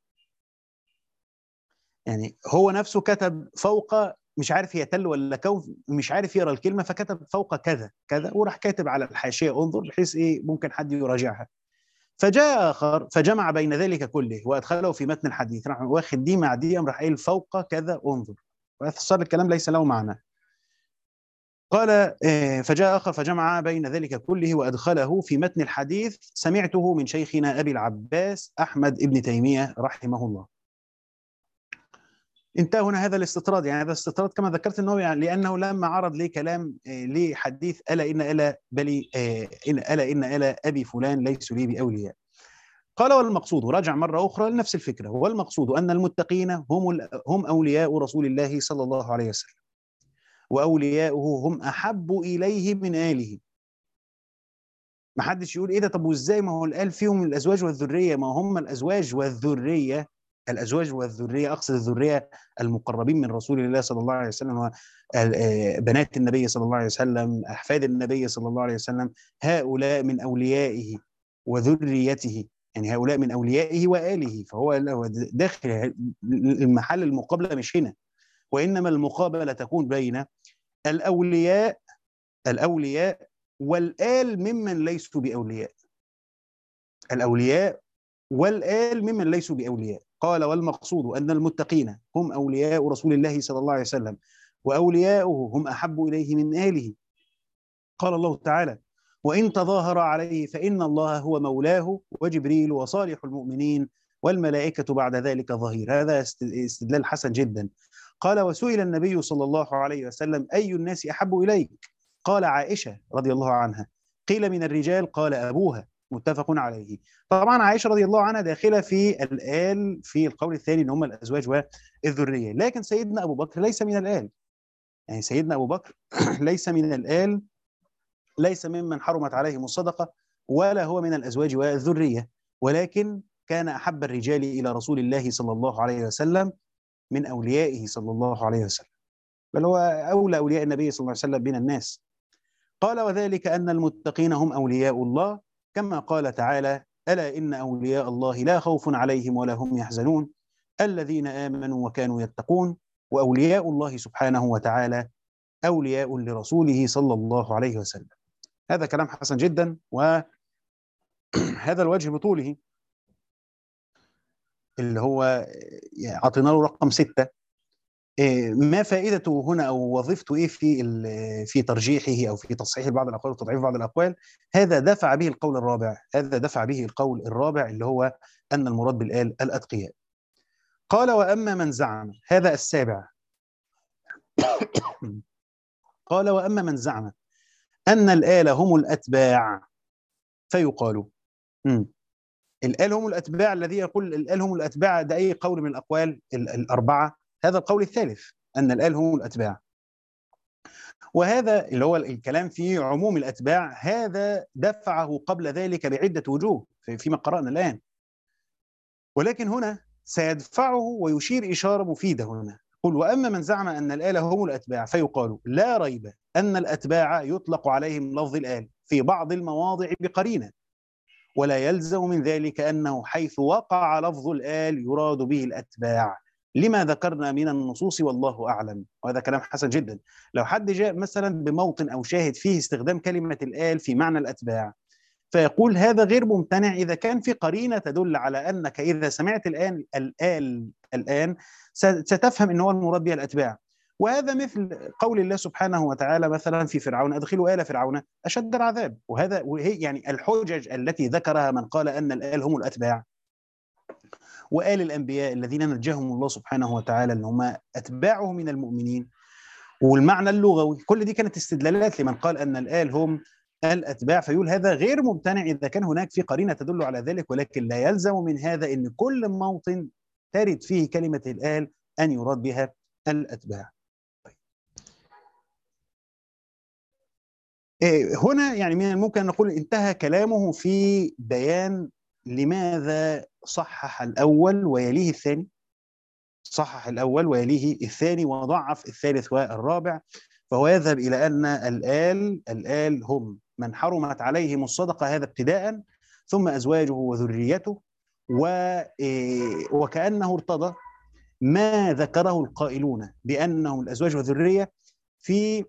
يعني هو نفسه كتب فوق، مش عارف هي تل ولا كون، مش عارف يقرا الكلمه، فكتب فوق كذا كذا، وراح كاتب على الحاشيه انظر، بحيث ايه ممكن حد يراجعها. فجاء اخر فجمع بين ذلك كله وادخله في متن الحديث، راح واخد دي مع دي، راح قايل فوق كذا انظر، فصار الكلام ليس له معنى. قال فجاء آخر فجمع بين ذلك كله وأدخله في متن الحديث، سمعته من شيخنا أبي العباس أحمد ابن تيمية رحمه الله. انتهى هنا هذا الاستطراد. يعني هذا الاستطراد كما ذكرت انه يعني لانه لما عرض لي كلام لحديث الا ان الا بلي الا ان الا ابي فلان ليسوا لي باولياء. قال والمقصود، رجع مره اخرى لنفس الفكره، والمقصود ان المتقين هم اولياء رسول الله صلى الله عليه وسلم، واولياؤه هم احب اليه من اله. ما حدش يقول ايه ده، طب وازاي، ما هو الآل فيهم الازواج والذريه، ما هم الازواج والذريه، الازواج والذريه اقصد الذريه المقربين من رسول الله صلى الله عليه وسلم، بنات النبي صلى الله عليه وسلم، احفاد النبي صلى الله عليه وسلم، هؤلاء من اوليائه وذريته، يعني هؤلاء من اوليائه واله، فهو داخل المحل المقابله مش هنا، وانما المقابله تكون بين الاولياء، الاولياء والآل ممن ليسوا بأولياء، الأولياء والآل ممن ليسوا بأولياء. قال والمقصود أن المتقين هم أولياء رسول الله صلى الله عليه وسلم، وأولياؤه هم أحب إليه من آله. قال الله تعالى وإن تظاهر عليه فإن الله هو مولاه وجبريل وصالح المؤمنين والملائكة بعد ذلك ظهير. هذا استدلال حسن جدا. قال وسئل النبي صلى الله عليه وسلم أي الناس أحب إليك؟ قال عائشة رضي الله عنها. قيل من الرجال؟ قال أبوها. متفق عليه. طبعا عائشة رضي الله عنها داخلة في الآل في القول الثاني، ان هم الأزواج والذرية، لكن سيدنا أبو بكر ليس من الآل. يعني سيدنا أبو بكر ليس من الآل، ليس ممن حرمت عليهم الصدقة، ولا هو من الأزواج والذرية، ولكن كان أحب الرجال إلى رسول الله صلى الله عليه وسلم من أوليائه صلى الله عليه وسلم، بل هو أولى أولياء النبي صلى الله عليه وسلم من الناس. قال وذلك أن المتقين هم أولياء الله، كما قال تعالى ألا إن أولياء الله لا خوف عليهم ولا هم يحزنون الذين آمنوا وكانوا يتقون. وأولياء الله سبحانه وتعالى أولياء لرسوله صلى الله عليه وسلم. هذا كلام حسن جدا، وهذا الوجه بطوله اللي هو أعطينا له رقم 6. ما فائدته هنا او وظيفته ايه في ترجيحه او في تصحيح بعض الاقوال وتضعيف بعض الاقوال؟ هذا دفع به القول الرابع، هذا دفع به القول الرابع اللي هو ان المراد بالآل الاتقياء. قال واما من زعم، هذا السابع. قال واما من زعم ان الآل هم الاتباع فيقال الآل هم الاتباع، الذي يقول الآل هم الاتباع ده اي قول من الاقوال الاربعه؟ هذا القول الثالث، ان الآل هم الاتباع. وهذا اللي هو الكلام في عموم الأتباع، هذا دفعه قبل ذلك بعدة وجوه فيما قرأنا الآن، ولكن هنا سيدفعه ويشير إشارة مفيدة هنا. قل وأما من زعم أن الآل هم الأتباع فيقال لا ريب أن الأتباع يطلق عليهم لفظ الآل في بعض المواضع بقرينة، ولا يلزم من ذلك أنه حيث وقع لفظ الآل يراد به الأتباع لما ذكرنا من النصوص والله أعلم. وهذا كلام حسن جدا. لو حد جاء مثلا بموطن أو شاهد فيه استخدام كلمة الآل في معنى الأتباع، فيقول هذا غير ممتنع إذا كان في قرينة تدل على أنك إذا سمعت الآن ستفهم أنه المراد بها الأتباع. وهذا مثل قول الله سبحانه وتعالى مثلا في فرعون أدخلوا آل فرعون أشد العذاب. وهي يعني الحجج التي ذكرها من قال أن الآل هم الأتباع وآل الأنبياء الذين نجاهم الله سبحانه وتعالى أن هم أتباعه من المؤمنين، والمعنى اللغوي، كل دي كانت استدلالات لمن قال أن الآل هم الأتباع، فيقول هذا غير ممتنع إذا كان هناك في قرينة تدل على ذلك، ولكن لا يلزم من هذا أن كل موطن ترد فيه كلمة الآل أن يراد بها الأتباع. هنا يعني من الممكن أن نقول انتهى كلامه في بيان لماذا صحح الأول ويليه الثاني، صحح الأول ويليه الثاني وضعف الثالث والرابع. فهو يذهب إلى أن الآل هم من حرمت عليهم الصدقة، هذا ابتداء، ثم أزواجه وذريته، وكأنه ارتضى ما ذكره القائلون بأنهم الأزواج والذرية في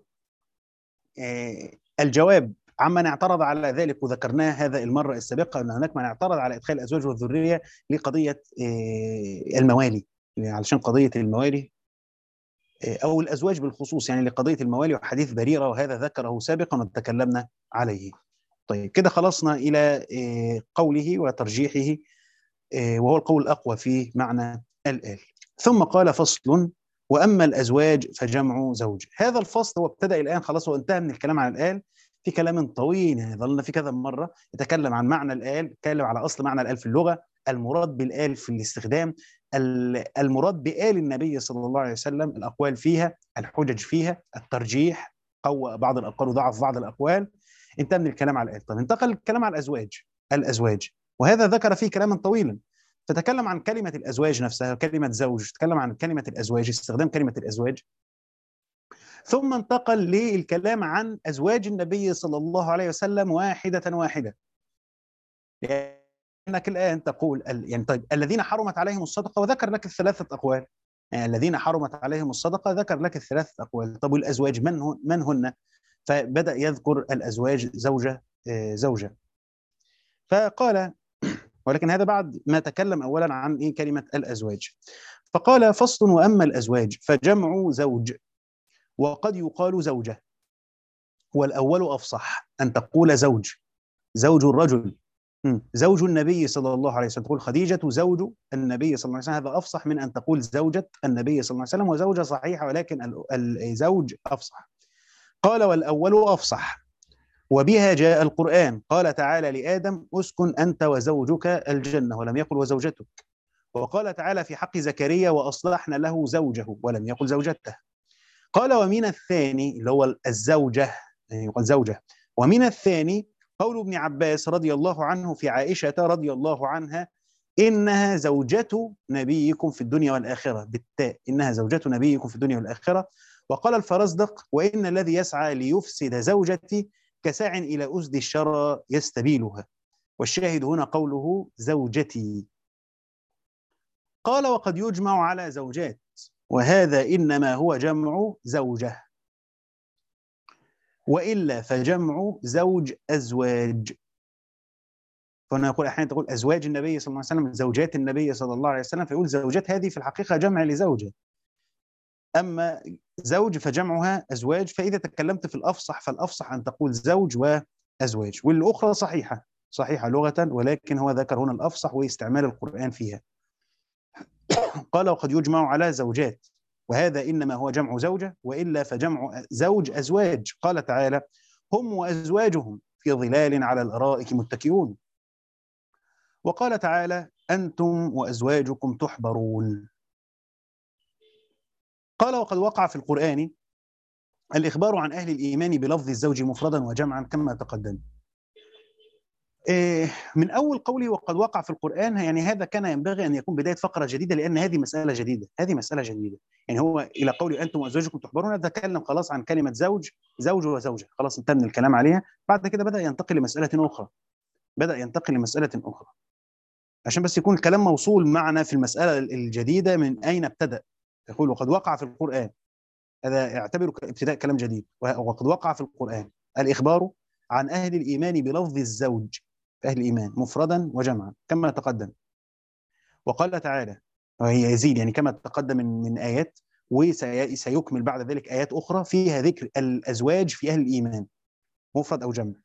الجواب عمن اعترض على ذلك. وذكرناه هذا المرة السابقة أن هناك من اعترض على إدخال الأزواج والذرية لقضية الموالي، علشان قضية الموالي أو الأزواج بالخصوص، يعني لقضية الموالي وحديث بريرة، وهذا ذكره سابقا وتكلمنا عليه. طيب كده خلصنا إلى قوله وترجيحه، وهو القول الأقوى في معنى الآل. ثم قال فصل وأما الأزواج فجمع زوج. هذا الفصل هو ابتدأ الآن خلاص وانتهى من الكلام عن الآل في كلام طويل، يعني ظلنا في كذا مرة يتكلم عن معنى الآل، يتكلم على أصل معنى الآل في اللغة، المراد بالآل في الاستخدام، المراد بآل النبي صلى الله عليه وسلم، الأقوال فيها، الحجج فيها، الترجيح، قوى بعض الأقوال وضعف بعض الأقوال. انتهى من الكلام على الآل. طب انتقل الكلام على الأزواج، وهذا ذكر فيه كلاما طويلا. فتكلم عن كلمة الأزواج نفسها، كلمة زوج، تكلم عن كلمة الأزواج، استخدام كلمة الأزواج، ثم انتقل للكلام عن أزواج النبي صلى الله عليه وسلم واحدة واحدة. لأنك الآن تقول يعني طيب الذين حرمت عليهم الصدقة، وذكر لك الثلاثة أقوال، يعني الذين حرمت عليهم الصدقة ذكر لك الثلاثة أقوال. طب والأزواج من هن؟ فبدأ يذكر الأزواج زوجة. فقال ولكن هذا بعد ما تكلم أولا عن كلمة الأزواج. فقال فصل وأما الأزواج فجمع زوج، وقد يقال زوجة، والأول أفصح أن تقول زوج الرجل، زوج النبي صلى الله عليه وسلم، تقول خديجة زوج النبي صلى الله عليه وسلم، هذا أفصح من أن تقول زوجة النبي صلى الله عليه وسلم، وزوجة صحيحة ولكن الزوج أفصح. قال والأول أفصح، وبها جاء القرآن، قال تعالى لآدم اسكن أنت وزوجك الجنة، ولم يقل وزوجتك. وقال تعالى في حق زكريا وأصلحنا له زوجه، ولم يقل زوجته. قال ومن الثاني اللي هو الزوجة، يعني يقول زوجة. ومن الثاني قول ابن عباس رضي الله عنه في عائشة رضي الله عنها إنها زوجة نبيكم في الدنيا والآخرة، بالتاء، إنها زوجة نبيكم في الدنيا والآخرة. وقال الفرزدق وإن الذي يسعى ليفسد زوجتي كساع إلى أسد الشرى يستبيلها، والشاهد هنا قوله زوجتي. قال وقد يجمع على زوجات، وهذا إنما هو جمع زوجة، وإلا فجمع زوج أزواج. فهنا يقول أحيانا تقول أزواج النبي صلى الله عليه وسلم، زوجات النبي صلى الله عليه وسلم، فيقول زوجات هذه في الحقيقة جمع لزوجة، أما زوج فجمعها أزواج. فإذا تكلمت في الأفصح فالأفصح أن تقول زوج وأزواج، والأخرى صحيحة لغة، ولكن هو ذكر هنا الأفصح واستعمال القرآن فيها. قال وقد يجمع على زوجات، وهذا إنما هو جمع زوجة، وإلا فجمع زوج أزواج. قال تعالى هم وأزواجهم في ظلال على الأرائك متكئون. وقال تعالى أنتم وأزواجكم تحبرون. قال وقد وقع في القرآن الإخبار عن أهل الإيمان بلفظ الزوج مفردا وجمعا كما تقدم. من أول قوله وقد وقع في القرآن، يعني هذا كان ينبغي أن يكون بداية فقرة جديدة، لأن هذه مسألة جديدة. يعني هو إلى قول أنتم وأزواجكم تحبرون تكلم خلاص عن كلمة زوج وزوجة، خلاص انتهى من الكلام عليها. بعد كده بدأ ينتقل لمسألة أخرى، عشان بس يكون الكلام موصول معنا في المسألة الجديدة من أين ابتدأ. يقول وقد وقع في القرآن، هذا اعتبره ابتداء كلام جديد. وقد وقع في القرآن الإخبار عن أهل الإيمان بلفظ الزوج، أهل الإيمان مفردا وجمعا كما تقدم. وقال تعالى، وهي يزيد يعني كما تقدم من آيات، وسيكمل بعد ذلك آيات أخرى فيها ذكر الأزواج في أهل الإيمان مفرد أو جمع.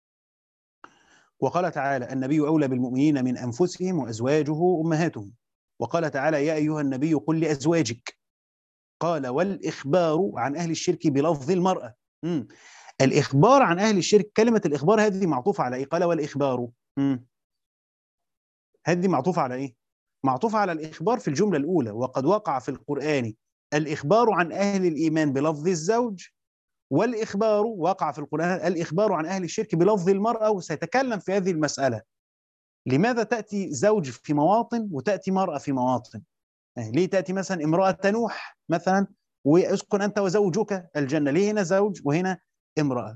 وقال تعالى النبي أولى بالمؤمنين من أنفسهم وأزواجه أمهاتهم. وقال تعالى يا أيها النبي قل لأزواجك. قال والإخبار عن أهل الشرك بلفظ المرأة. الإخبار عن أهل الشرك، كلمة الإخبار هذه معطوفة على إيه؟ قال والإخبار. هذه معطوفة على إيه؟ معطوفة على الإخبار في الجملة الأولى، وقد وقع في القرآن الإخبار عن أهل الإيمان بلفظ الزوج، والإخبار وقع في القرآن الإخبار عن أهل الشرك بلفظ المرأة، وسيتكلم في هذه المسألة. لماذا تأتي زوج في مواطن وتأتي مرأة في مواطن؟ ليه تأتي مثلا امرأة نوح مثلا واسكن أنت وزوجك الجنة؟ ليه هنا زوج وهنا امرأة؟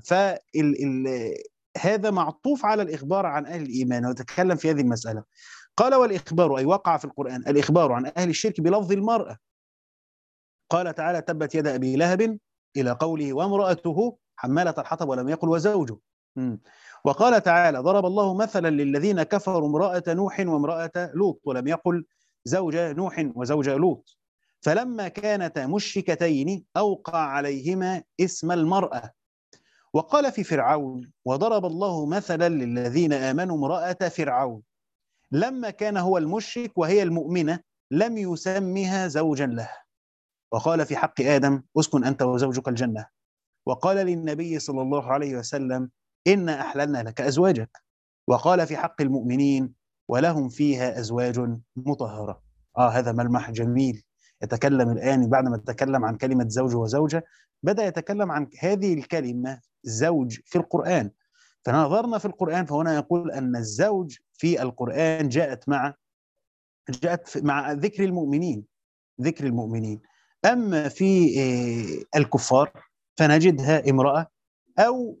هذا معطوف على الإخبار عن أهل الإيمان، وتكلم في هذه المسألة. قال والإخبار أي وقع في القرآن الإخبار عن أهل الشرك بلفظ المرأة. قال تعالى تبت يد أبي لهب إلى قوله وامرأته حمالة الحطب ولم يقل وزوجه. وقال تعالى ضرب الله مثلا للذين كفروا امرأة نوح وامرأة لوط ولم يقل زوج نوح وزوج لوط، فلما كانتا مشركتين أوقع عليهما اسم المرأة. وقال في فرعون وضرب الله مثلا للذين آمنوا امرأة فرعون لما كان هو المشرك وهي المؤمنة لم يسمها زوجا له. وقال في حق آدم اسكن أنت وزوجك الجنة. وقال للنبي صلى الله عليه وسلم إنا أحللنا لك أزواجك. وقال في حق المؤمنين ولهم فيها أزواج مطهرة. هذا ملمح جميل. يتكلم الآن بعد ما تكلم عن كلمة زوج وزوجة، بدأ يتكلم عن هذه الكلمة زوج في القرآن. فنظرنا في القرآن فهنا يقول أن الزوج في القرآن جاءت مع ذكر المؤمنين. أما في الكفار فنجدها امرأة، أو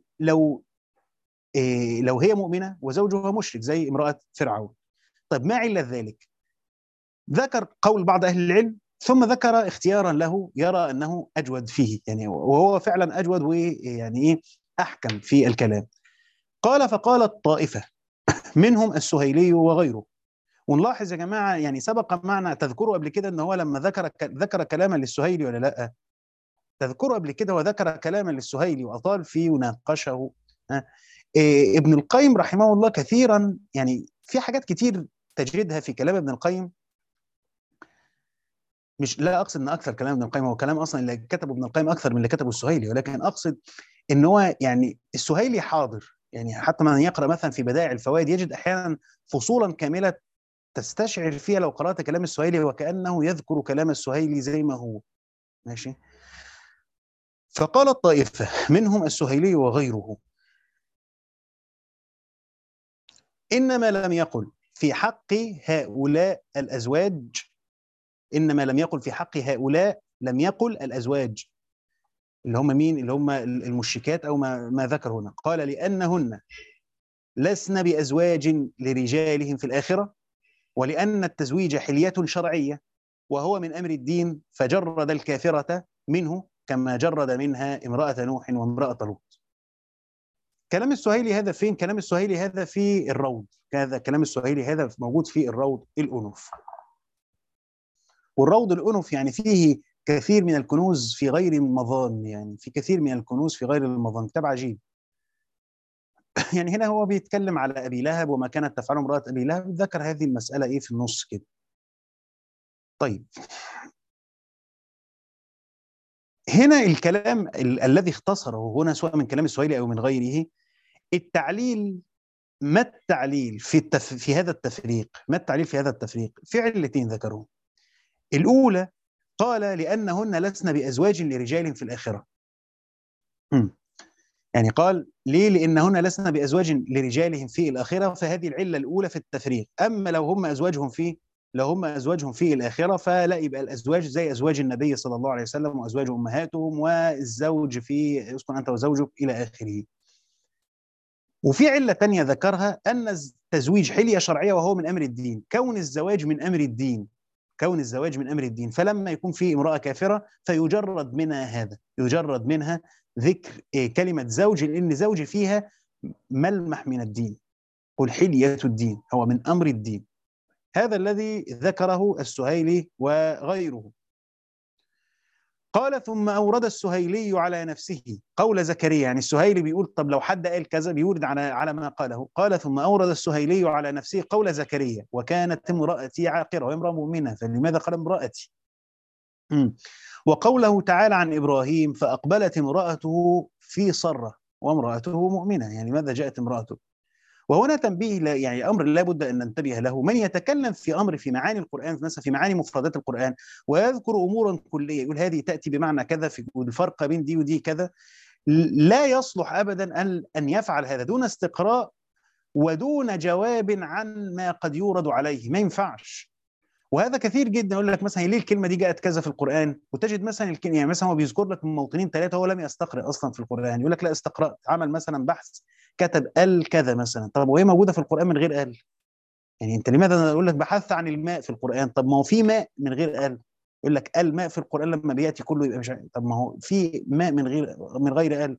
لو هي مؤمنة وزوجها مشرك زي امرأة فرعون. طيب ما علة ذلك؟ ذكر قول بعض أهل العلم ثم ذكر اختيارا له يرى أنه أجود فيه، يعني وهو فعلا أجود ويعني إيه أحكم في الكلام. قال فقالت طائفة منهم السهيلي وغيره. ونلاحظ يا جماعة يعني سبق معنا تذكروا قبل كده أن هو لما ذكر كلاما للسهيلي ولا لا؟ تذكروا قبل كده وذكر كلاما للسهيلي وأطال فيه وناقشه. ابن القيم رحمه الله كثيرا، يعني في حاجات كتير تجدها في كلام ابن القيم. مش لا اقصد ان اكثر كلام ابن القيم هو كلام اصلا اللي كتبه ابن القيم اكثر من اللي كتبه السهيلي، ولكن اقصد ان هو يعني السهيلي حاضر، يعني حتى من يقرا مثلا في بدائع الفوائد يجد احيانا فصولا كامله تستشعر فيها لو قرات كلام السهيلي وكانه يذكر كلام السهيلي زي ما هو ماشي. فقال الطائفه منهم السهيلي وغيره انما لم يقل في حق هؤلاء الازواج، انما لم يقل في حق هؤلاء، لم يقل الازواج اللي هم مين؟ اللي هم المشركات او ما ذكر هنا. قال لانهن لسن بازواج لرجالهم في الاخره، ولان التزويج حليه شرعيه وهو من امر الدين، فجرد الكافره منه كما جرد منها امراه نوح وامراه لوط. كلام السهيلي هذا فين؟ كلام السهيلي هذا في الروض، هذا كلام السهيلي هذا موجود في الروض الأنف. والروض الأنف يعني فيه كثير من الكنوز في غير المظان، يعني في كثير من الكنوز في غير المظان، كتاب عجيب. يعني هنا هو بيتكلم على أبي لهب وما كانت تفعله امرأة أبي لهب، ذكر هذه المسألة إيه في النص كده. طيب هنا الكلام الذي اختصره هنا سواء من كلام السهيلي أو من غيره، التعليل. ما التعليل في هذا التفريق؟ ما التعليل في هذا التفريق؟ في علتين ذكروه. الأولى قال لأنهن لسن بأزواج لرجال في الآخرة. يعني قال ليه؟ لأنهن لسن بأزواج لرجالهم في الآخرة، فهذه العلة الأولى في التفريق. أما لو هم أزواجهم في الآخرة فلا يبقى الأزواج زي أزواج النبي صلى الله عليه وسلم وأزواج أمهاتهم والزوج في اسكن أنت وزوجك إلى آخره. وفي علة تانية ذكرها أن التزويج حلية شرعية وهو من أمر الدين، كون الزواج من أمر الدين، فلما يكون في امرأة كافرة فيجرد منها هذا، يجرد منها ذكر كلمة زوج، لأن زوج فيها ملمح من الدين، قل حلية الدين، هو من أمر الدين. هذا الذي ذكره السهيلي وغيره. قال ثم أورد السهيلي على نفسه قول زكريا، يعني السهيلي بيقول طب لو حد قال كذا بيورد على ما قاله. قال ثم أورد السهيلي على نفسه قول زكريا وكانت امرأتي عاقرة وامرأة مؤمنة، فلماذا قال امرأتي؟ وقوله تعالى عن إبراهيم فأقبلت امرأته في صرة، وامرأته مؤمنة، يعني ماذا جاءت امرأته؟ وهنا تنبيه يعني امر لا بد ان ننتبه له. من يتكلم في امر في معاني القران، مثلا في معاني مفردات القران، ويذكر امورا كليه، يقول هذه تاتي بمعنى كذا، في والفرق بين دي ودي كذا، لا يصلح ابدا ان يفعل هذا دون استقراء ودون جواب عن ما قد يورد عليه، ما ينفعش. وهذا كثير جدا، يقول لك مثلا ليه الكلمه دي جاءت كذا في القران، وتجد مثلا الكلمه، يعني مثلا هو بيذكر لك من موطنين ثلاثه هو لم يستقرئ اصلا في القران، يقول لك لا استقرأت، عمل مثلا بحث كتب ال كذا مثلا، طب وهي موجوده في القران من غير ال؟ يعني انت لماذا اقول لك بحثت عن الماء في القران؟ طب ما هو في ماء من غير ال، يقول لك الماء في القران لما بياتي كله يبقى مش عارف. طب ما هو في ماء من غير ال،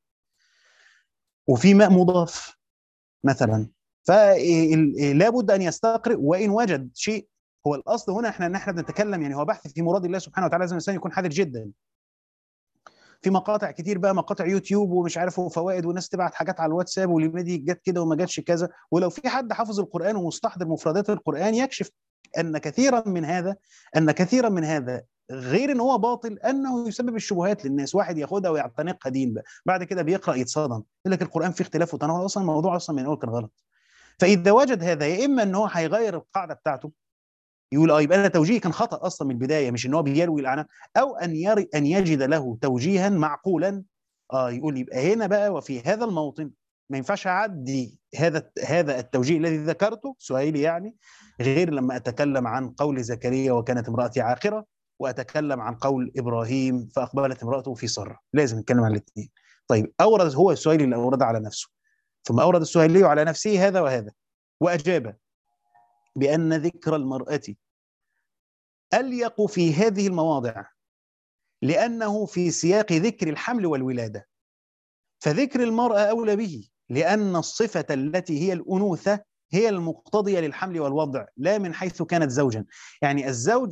وفي ماء مضاف مثلا. فلا بد ان يستقرئ، وان وجد شيء، هو الاصل هنا احنا بنتكلم، يعني هو بحث في مراد الله سبحانه وتعالى، لازم الانسان يكون حذر جدا. في مقاطع كتير بقى، مقاطع يوتيوب ومش عارف وفوائد، وناس تبعت حاجات على الواتساب ولما دي جت كده وما جاتش كذا. ولو في حد حافظ القران ومستحضر مفردات القران يكشف ان كثيرا من هذا غير ان هو باطل، انه يسبب الشبهات للناس، واحد ياخدها ويعتنقها دين بقى، بعد كده بيقرا يتصدم، يقول لك القران فيه اختلاف وتنوع، اصلا الموضوع اصلا من الاول كان غلط. فاذا وجد هذا، يا اما ان هو هيغير القاعده بتاعته، يقول يبقى انا توجيهي كان خطا اصلا من البدايه، مش ان هو بيروي الاعناف، او ان يجد له توجيها معقولا. يقول يبقى هنا بقى وفي هذا الموطن ما ينفعش اعدي هذا التوجيه الذي ذكرته سؤالي يعني، غير لما اتكلم عن قول زكريا وكانت امراتي عاقره، واتكلم عن قول ابراهيم فاقبلت امراته في سره، لازم نتكلم عن الاثنين. طيب اورد هو السؤال اللي اورد على نفسه، ثم اورد السهيلي على نفسه هذا وهذا، واجاب بان ذكر المراه أليق في هذه المواضع، لأنه في سياق ذكر الحمل والولادة، فذكر المرأة أولى به، لأن الصفة التي هي الأنوثة هي المقتضية للحمل والوضع، لا من حيث كانت زوجا. يعني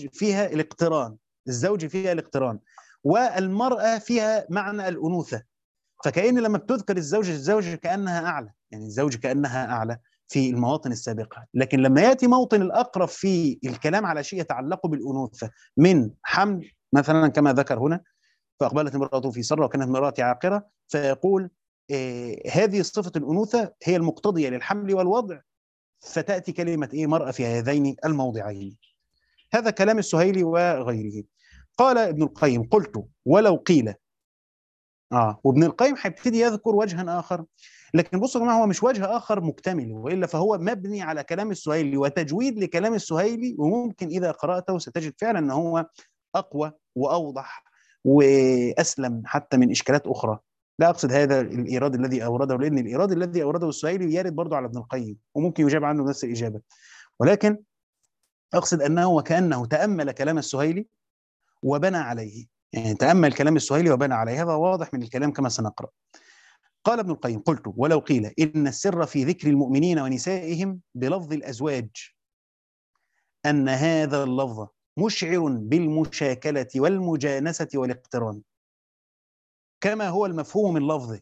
الزوج فيها الاقتران، والمرأة فيها معنى الأنوثة. فكأن لما بتذكر الزوج كأنها أعلى، يعني الزوج كأنها أعلى في المواطن السابقة، لكن لما يأتي موطن الأقرب في الكلام على شيء يتعلق بالأنوثة من حمل مثلا كما ذكر هنا، فأقبلت امرأته في سرة وكانت امرأتي عاقرة، فيقول هذه صفة الأنوثة هي المقتضية للحمل والوضع، فتأتي كلمة مرأة في هذين الموضعين. هذا كلام السهيلي وغيره. قال ابن القيم قلت ولو قيل، وابن القيم هيبتدي يذكر وجها اخر، لكن بصوا يا جماعه هو مش وجه اخر مكتمل، والا فهو مبني على كلام السهيلي وتجويد لكلام السهيلي، وممكن اذا قراته ستجد فعلا ان هو اقوى واوضح واسلم حتى من اشكالات اخرى. لا اقصد هذا الايراد الذي اورده، لان الايراد الذي اورده السهيلي يرد برضه على ابن القيم وممكن يجاب عنه نفس الاجابه، ولكن اقصد انه وكانه تامل كلام السهيلي وبنى عليه، يعني تامل كلام السهيلي وبنى عليه، هذا واضح من الكلام كما سنقرا. قال ابن القيم قلت ولو قيل إن السر في ذكر المؤمنين ونسائهم بلفظ الأزواج، أن هذا اللفظ مشعر بالمشاكلة والمجانسة والاقتران، كما هو المفهوم من لفظه.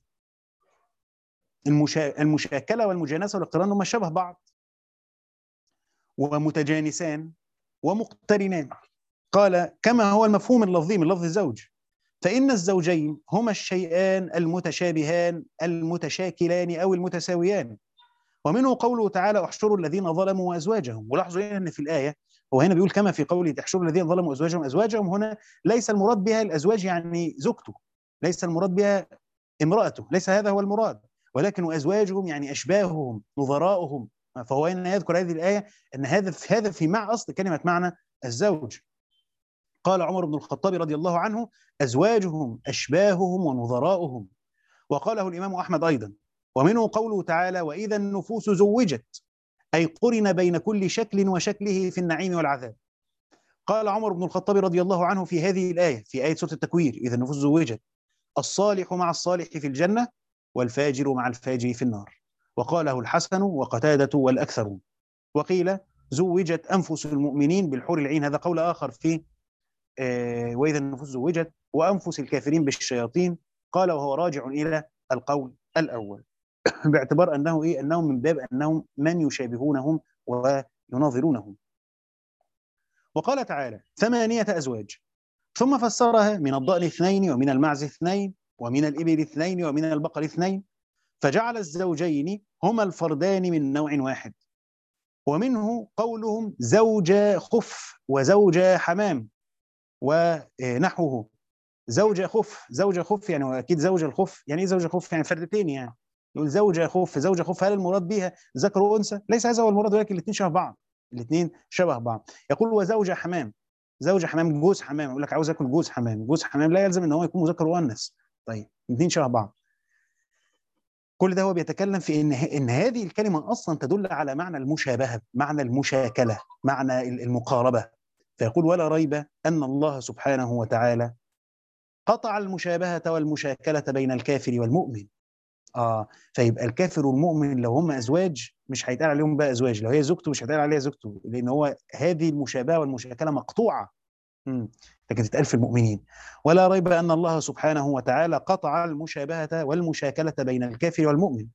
المشاكلة والمجانسة والاقتران هما شبه بعض ومتجانسان ومقترنان. قال كما هو المفهوم اللفظي من لفظ الزوج، فإن الزوجين هما الشيئان المتشابهان المتشاكلان أو المتساويان. ومنه قوله تعالى احشروا الذين ظلموا وازواجهم. ولاحظوا ان في الايه هو هنا بيقول كما في قوله احشروا الذين ظلموا وازواجهم، ازواجهم هنا ليس المراد بها الازواج يعني زوجته، ليس المراد بها امراته، ليس هذا هو المراد، ولكن وازواجهم يعني اشباههم نظراؤهم. فهو هنا يذكر هذه الايه ان هذا في مع اصل كلمه معنى الزوج. قال عمر بن الخطاب رضي الله عنه ازواجهم اشباههم ونظراؤهم. وقاله الامام احمد ايضا. ومنه قوله تعالى واذا النفوس زوجت، أي قرن بين كل شكل وشكله في النعيم والعذاب. قال عمر بن الخطاب رضي الله عنه في هذه الآية، في آية سورة التكوير إذا النفوس زوجت، الصالح مع الصالح في الجنة والفاجر مع الفاجر في النار. وقاله الحسن وقتادة والأكثرون. وقيل زوجت أنفس المؤمنين بالحور العين، هذا قول آخر في وإذا النفوس زوجت، وأنفس الكافرين بالشياطين. قال وهو راجع إلى القول الأول باعتبار انهم من باب انهم من يشابهونهم ويناظرونهم. وقال تعالى 8 أزواج، ثم فسرها من الضأن 2 ومن المعز 2 ومن الإبل 2 ومن البقر 2، فجعل الزوجين هما الفردان من نوع واحد. ومنه قولهم زوج خف وزوج حمام ونحوه. زوج خف يعني اكيد زوج الخف، يعني ايه زوج خف؟ يعني فردتين يعني. يقول زوج خف زوج خف، هل المراد بها ذكر وانثى؟ ليس هذا هو المراد، ولكن الاثنين شبه بعض، الاثنين شبه بعض. يقول وزوج حمام، زوج حمام جوز حمام، يقول لك عاوز اكل جوز حمام، جوز حمام لا يلزم ان هو يكون مذكر وانثى. طيب الاثنين شبه بعض. كل ده هو بيتكلم في ان هذه الكلمه اصلا تدل على معنى المشابهه، معنى المشاكله، معنى المقاربه. فيقول ولا ريب ان الله سبحانه وتعالى قطع المشابهه والمشاكله بين الكافر والمؤمن. فيبقى الكافر والمؤمن لو هم ازواج مش هيتقال عليهم بقى ازواج، لو هي زوجته مش هيتقال عليها زوجته، لان هو هذه المشابهه والمشاكله مقطوعه. لكن تتقال في المؤمنين. ولا ريب ان الله سبحانه وتعالى قطع المشابهه والمشاكله بين الكافر والمؤمن.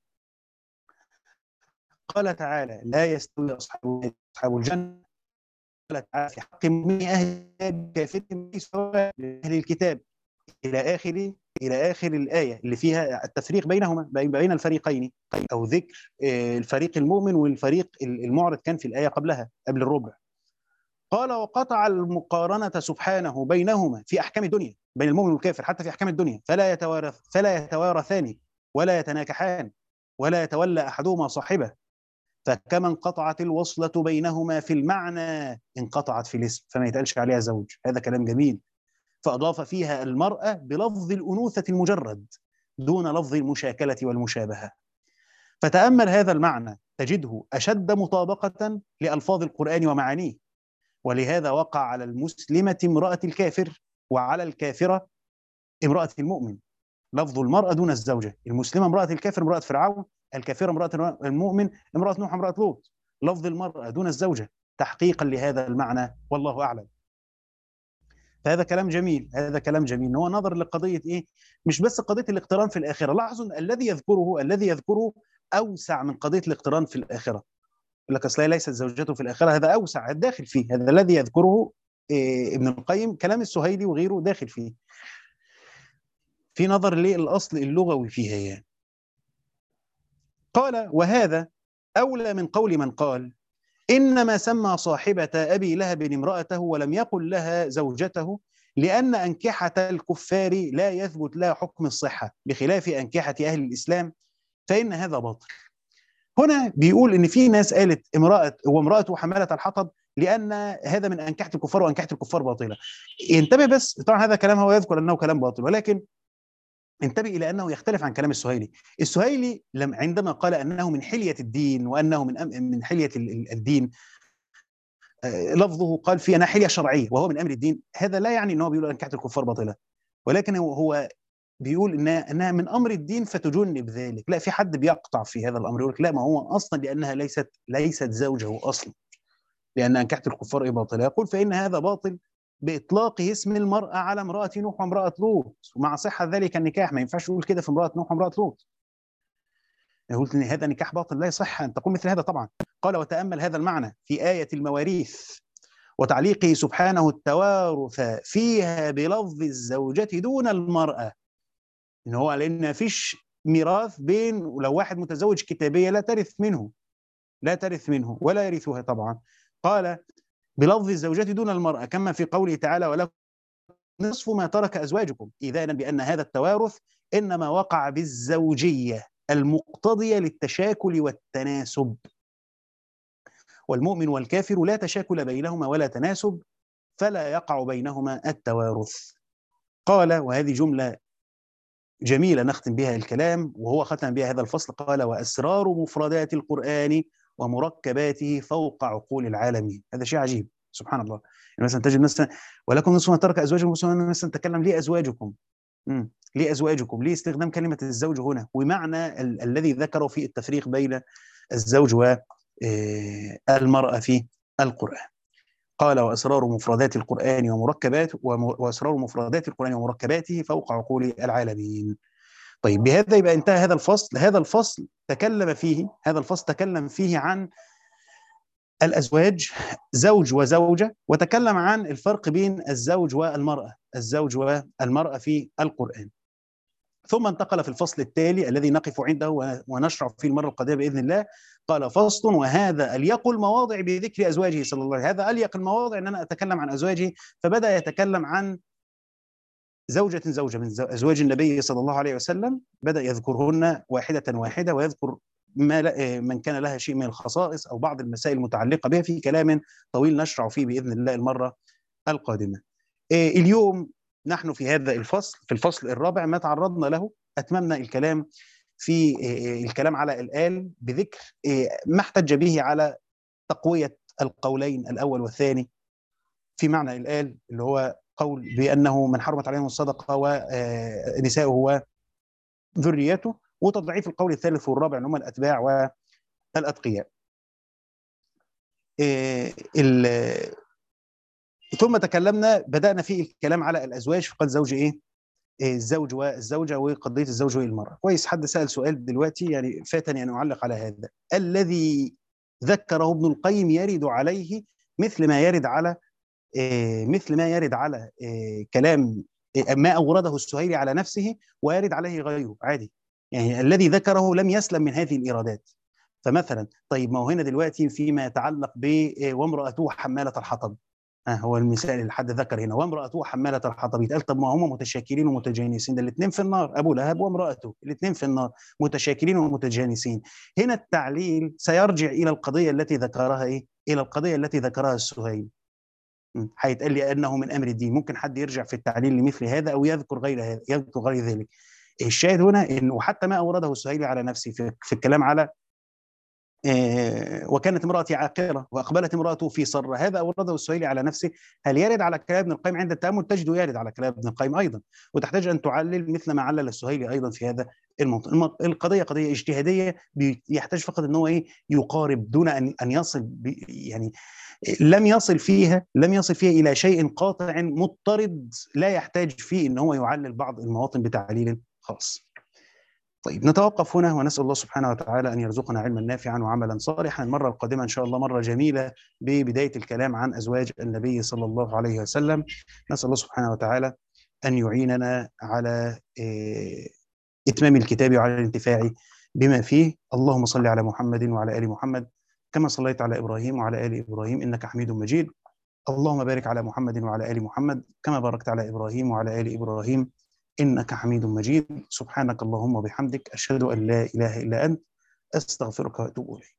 قال تعالى لا يستوي اصحاب الجنه. قال تعالى في حق المؤمن اهل الكافر سواء اهل الكتاب، الى اخر الايه اللي فيها التفريق بينهما، بين الفريقين، او ذكر الفريق المؤمن والفريق المعرض كان في الايه قبلها قبل الربع. قال وقطع المقارنه سبحانه بينهما في احكام الدنيا، بين المؤمن والكافر حتى في احكام الدنيا، فلا يتوارثان ولا يتناكحان ولا يتولى احدهما صاحبه. فكما انقطعت الوصله بينهما في المعنى انقطعت في الاسم، فما يتقالش عليها زوج. هذا كلام جميل. فأضاف فيها المرأة بلفظ الأنوثة المجرد دون لفظ المشاكلة والمشابهة. فتأمل هذا المعنى تجده أشد مطابقة لألفاظ القرآن ومعانيه. ولهذا وقع على المسلمة امرأة الكافر وعلى الكافرة امرأة المؤمن. لفظ المرأة دون الزوجة، المسلمة امرأة الكافر امرأة فرعون، الكافرة امرأة المؤمن امرأة نوح امرأة لوط. لفظ المرأة دون الزوجة تحقيقا لهذا المعنى، والله أعلم. فهذا كلام جميل، هذا كلام جميل. هو نظر لقضيه ايه؟ مش بس قضيه الاقتران في الاخره. لاحظوا الذي يذكره اوسع من قضيه الاقتران في الاخره. يقول لك اصل ليست زوجته في الاخره، هذا اوسع، الداخل فيه. هذا الذي يذكره ابن القيم، كلام السهيلي وغيره داخل فيه، في نظر للاصل اللغوي فيها يعني. قال وهذا اولى من قول من قال إنما سمى صاحبة أبي لهب امرأته ولم يقل لها زوجته، لأن أنكحة الكفار لا يثبت لها حكم الصحة بخلاف أنكحة أهل الإسلام، فإن هذا باطل. هنا بيقول إن في ناس قالت وامرأته حمالة الحطب لأن هذا من أنكحة الكفار وأنكحة الكفار باطلة. ينتبه بس، طبعا هذا كلام هو يذكر أنه كلام باطل، ولكن انتبه إلى أنه يختلف عن كلام السهيلي. السهيلي عندما قال أنه من حلية الدين وأنه من حلية الدين، لفظه قال فيها حلية شرعية وهو من أمر الدين، هذا لا يعني أنه بيقول أنكحة الكفار باطلة، ولكن هو بيقول إنها من أمر الدين فتجنب ذلك. لا، في حد بيقطع في هذا الأمر يقول لك لا، ما هو أصلا لأنها ليست زوجه أصلا، لأن أنكحة الكفار باطلة. يقول فإن هذا باطل بإطلاق اسم المرأة على امرأة نوح وامرأة لوط، ومع صحة ذلك النكاح ما ينفعش يقول كده في امرأة نوح وامرأة لوط. يقول إن هذا نكاح باطل، لا يصح أن تقول مثل هذا طبعا. قال وتأمل هذا المعنى في آية المواريث وتعليقه سبحانه التوارث فيها بلفظ الزوجة دون المرأة، إن هو لأن ما فيش ميراث بين، ولو واحد متزوج كتابية لا ترث منه ولا يرثها طبعا. قال بلفظ الزوجة دون المرأة، كما في قوله تعالى ولكم نصف ما ترك أزواجكم، إذانا بأن هذا التوارث إنما وقع بالزوجية المقتضية للتشاكل والتناسب، والمؤمن والكافر لا تشاكل بينهما ولا تناسب، فلا يقع بينهما التوارث. قال وهذه جملة جميلة نختم بها الكلام، وهو ختم بها هذا الفصل. قال وأسرار مفردات القرآن ومركباته فوق عقول العالمين. هذا شيء عجيب سبحان الله. يعني مثلا تجد مثلا ولكم نصف ما ترك أزواجكم، مثلا تكلم ليه أزواجكم، ليه أزواجكم، ليه استخدام كلمة الزوج هنا، ومعنى الذي ذكره في التفريق بين الزوج والمرأة في القرآن. قال وأسرار مفردات القرآن ومركباته فوق عقول العالمين. طيب بهذا يبقى انتهى هذا الفصل. هذا الفصل تكلم فيه عن الأزواج، زوج وزوجة، وتكلم عن الفرق بين الزوج والمرأة في القرآن. ثم انتقل في الفصل التالي الذي نقف عنده ونشرع فيه المرة القادمة بإذن الله. قال: فصل: وهذا أليق المواضع بذكر أزواجه صلى الله عليه وسلم. هذا أليق المواضع أن أنا أتكلم عن أزواجه. فبدأ يتكلم عن زوجة من أزواج النبي صلى الله عليه وسلم، بدأ يذكرهن واحدة واحدة، ويذكر من كان لها شيء من الخصائص أو بعض المسائل المتعلقة بها في كلام طويل نشرع فيه بإذن الله المرة القادمة. اليوم نحن في هذا الفصل، في الفصل الرابع، ما تعرضنا له أتممنا الكلام في الكلام على الآل بذكر ما احتج به على تقوية القولين الأول والثاني في معنى الآل، اللي هو قول بأنه من حرمت عليهم الصدقة ونساؤه وذريته، وتضعيف القول الثالث والرابع اللي هم الأتباع والأتقياء. ثم تكلمنا، بدأنا في الكلام على الأزواج في قد زوج الزوج والزوجة وقضية الزوج والمرأة. كويس، حد سأل سؤال دلوقتي يعني فاتني أن أعلق على هذا. الذي ذكره ابن القيم يرد عليه مثل ما يرد على كلام ما أورده السهيلي على نفسه، ويرد عليه غيره عادي. يعني الذي ذكره لم يسلم من هذه الإيرادات. فمثلا طيب، ما هو هنا دلوقتي فيما يتعلق ب وامرأته حمالة الحطب، هو المثال اللي حد ذكر هنا، وامرأته حمالة الحطب، يتقال طب ما هم متشاكلين ومتجانسين، ده الاثنين في النار، أبو لهب وامرأته الاثنين في النار متشاكلين ومتجانسين. هنا التعليل سيرجع إلى القضية التي ذكرها إلى القضية التي ذكرها السهيلي. هيتقال لي أنه من أمر الدين. ممكن حد يرجع في التعليل لمثل هذا أو يذكر غير هذا، يذكر غير ذلك. الشاهد هنا إنه حتى ما أورده السهيلي على نفسه في الكلام على وكانت امرأتي عاقرة وأقبلت امرأته في صرة، هذا أورده السهيلي على نفسه. هل يرد على كلام ابن القيم؟ عند التأمل تجده يرد على كلام ابن القيم أيضا، وتحتاج أن تعلل مثل ما علل السهيلي أيضا في هذا الموضوع. القضية قضية اجتهادية، يحتاج فقط أن هو يقارب دون أن يصل يعني لم يصل فيها إلى شيء قاطع مضطرد لا يحتاج فيه أن هو يعلل بعض المواطن بتعليل خاص. طيب، نتوقف هنا ونسأل الله سبحانه وتعالى أن يرزقنا علما نافعا وعملا صالحا. المرة القادمة إن شاء الله مرة جميلة ببداية الكلام عن أزواج النبي صلى الله عليه وسلم. نسأل الله سبحانه وتعالى أن يعيننا على إتمام الكتاب وعلى الانتفاع بما فيه. اللهم صل على محمد وعلى آل محمد كما صليت على إبراهيم وعلى آل إبراهيم إنك حميد مجيد. اللهم بارك على محمد وعلى آل محمد كما باركت على إبراهيم وعلى آل إبراهيم إنك حميد مجيد. سبحانك اللهم وبحمدك، أشهد أن لا إله إلا أنت، أستغفرك وأتوب إليك.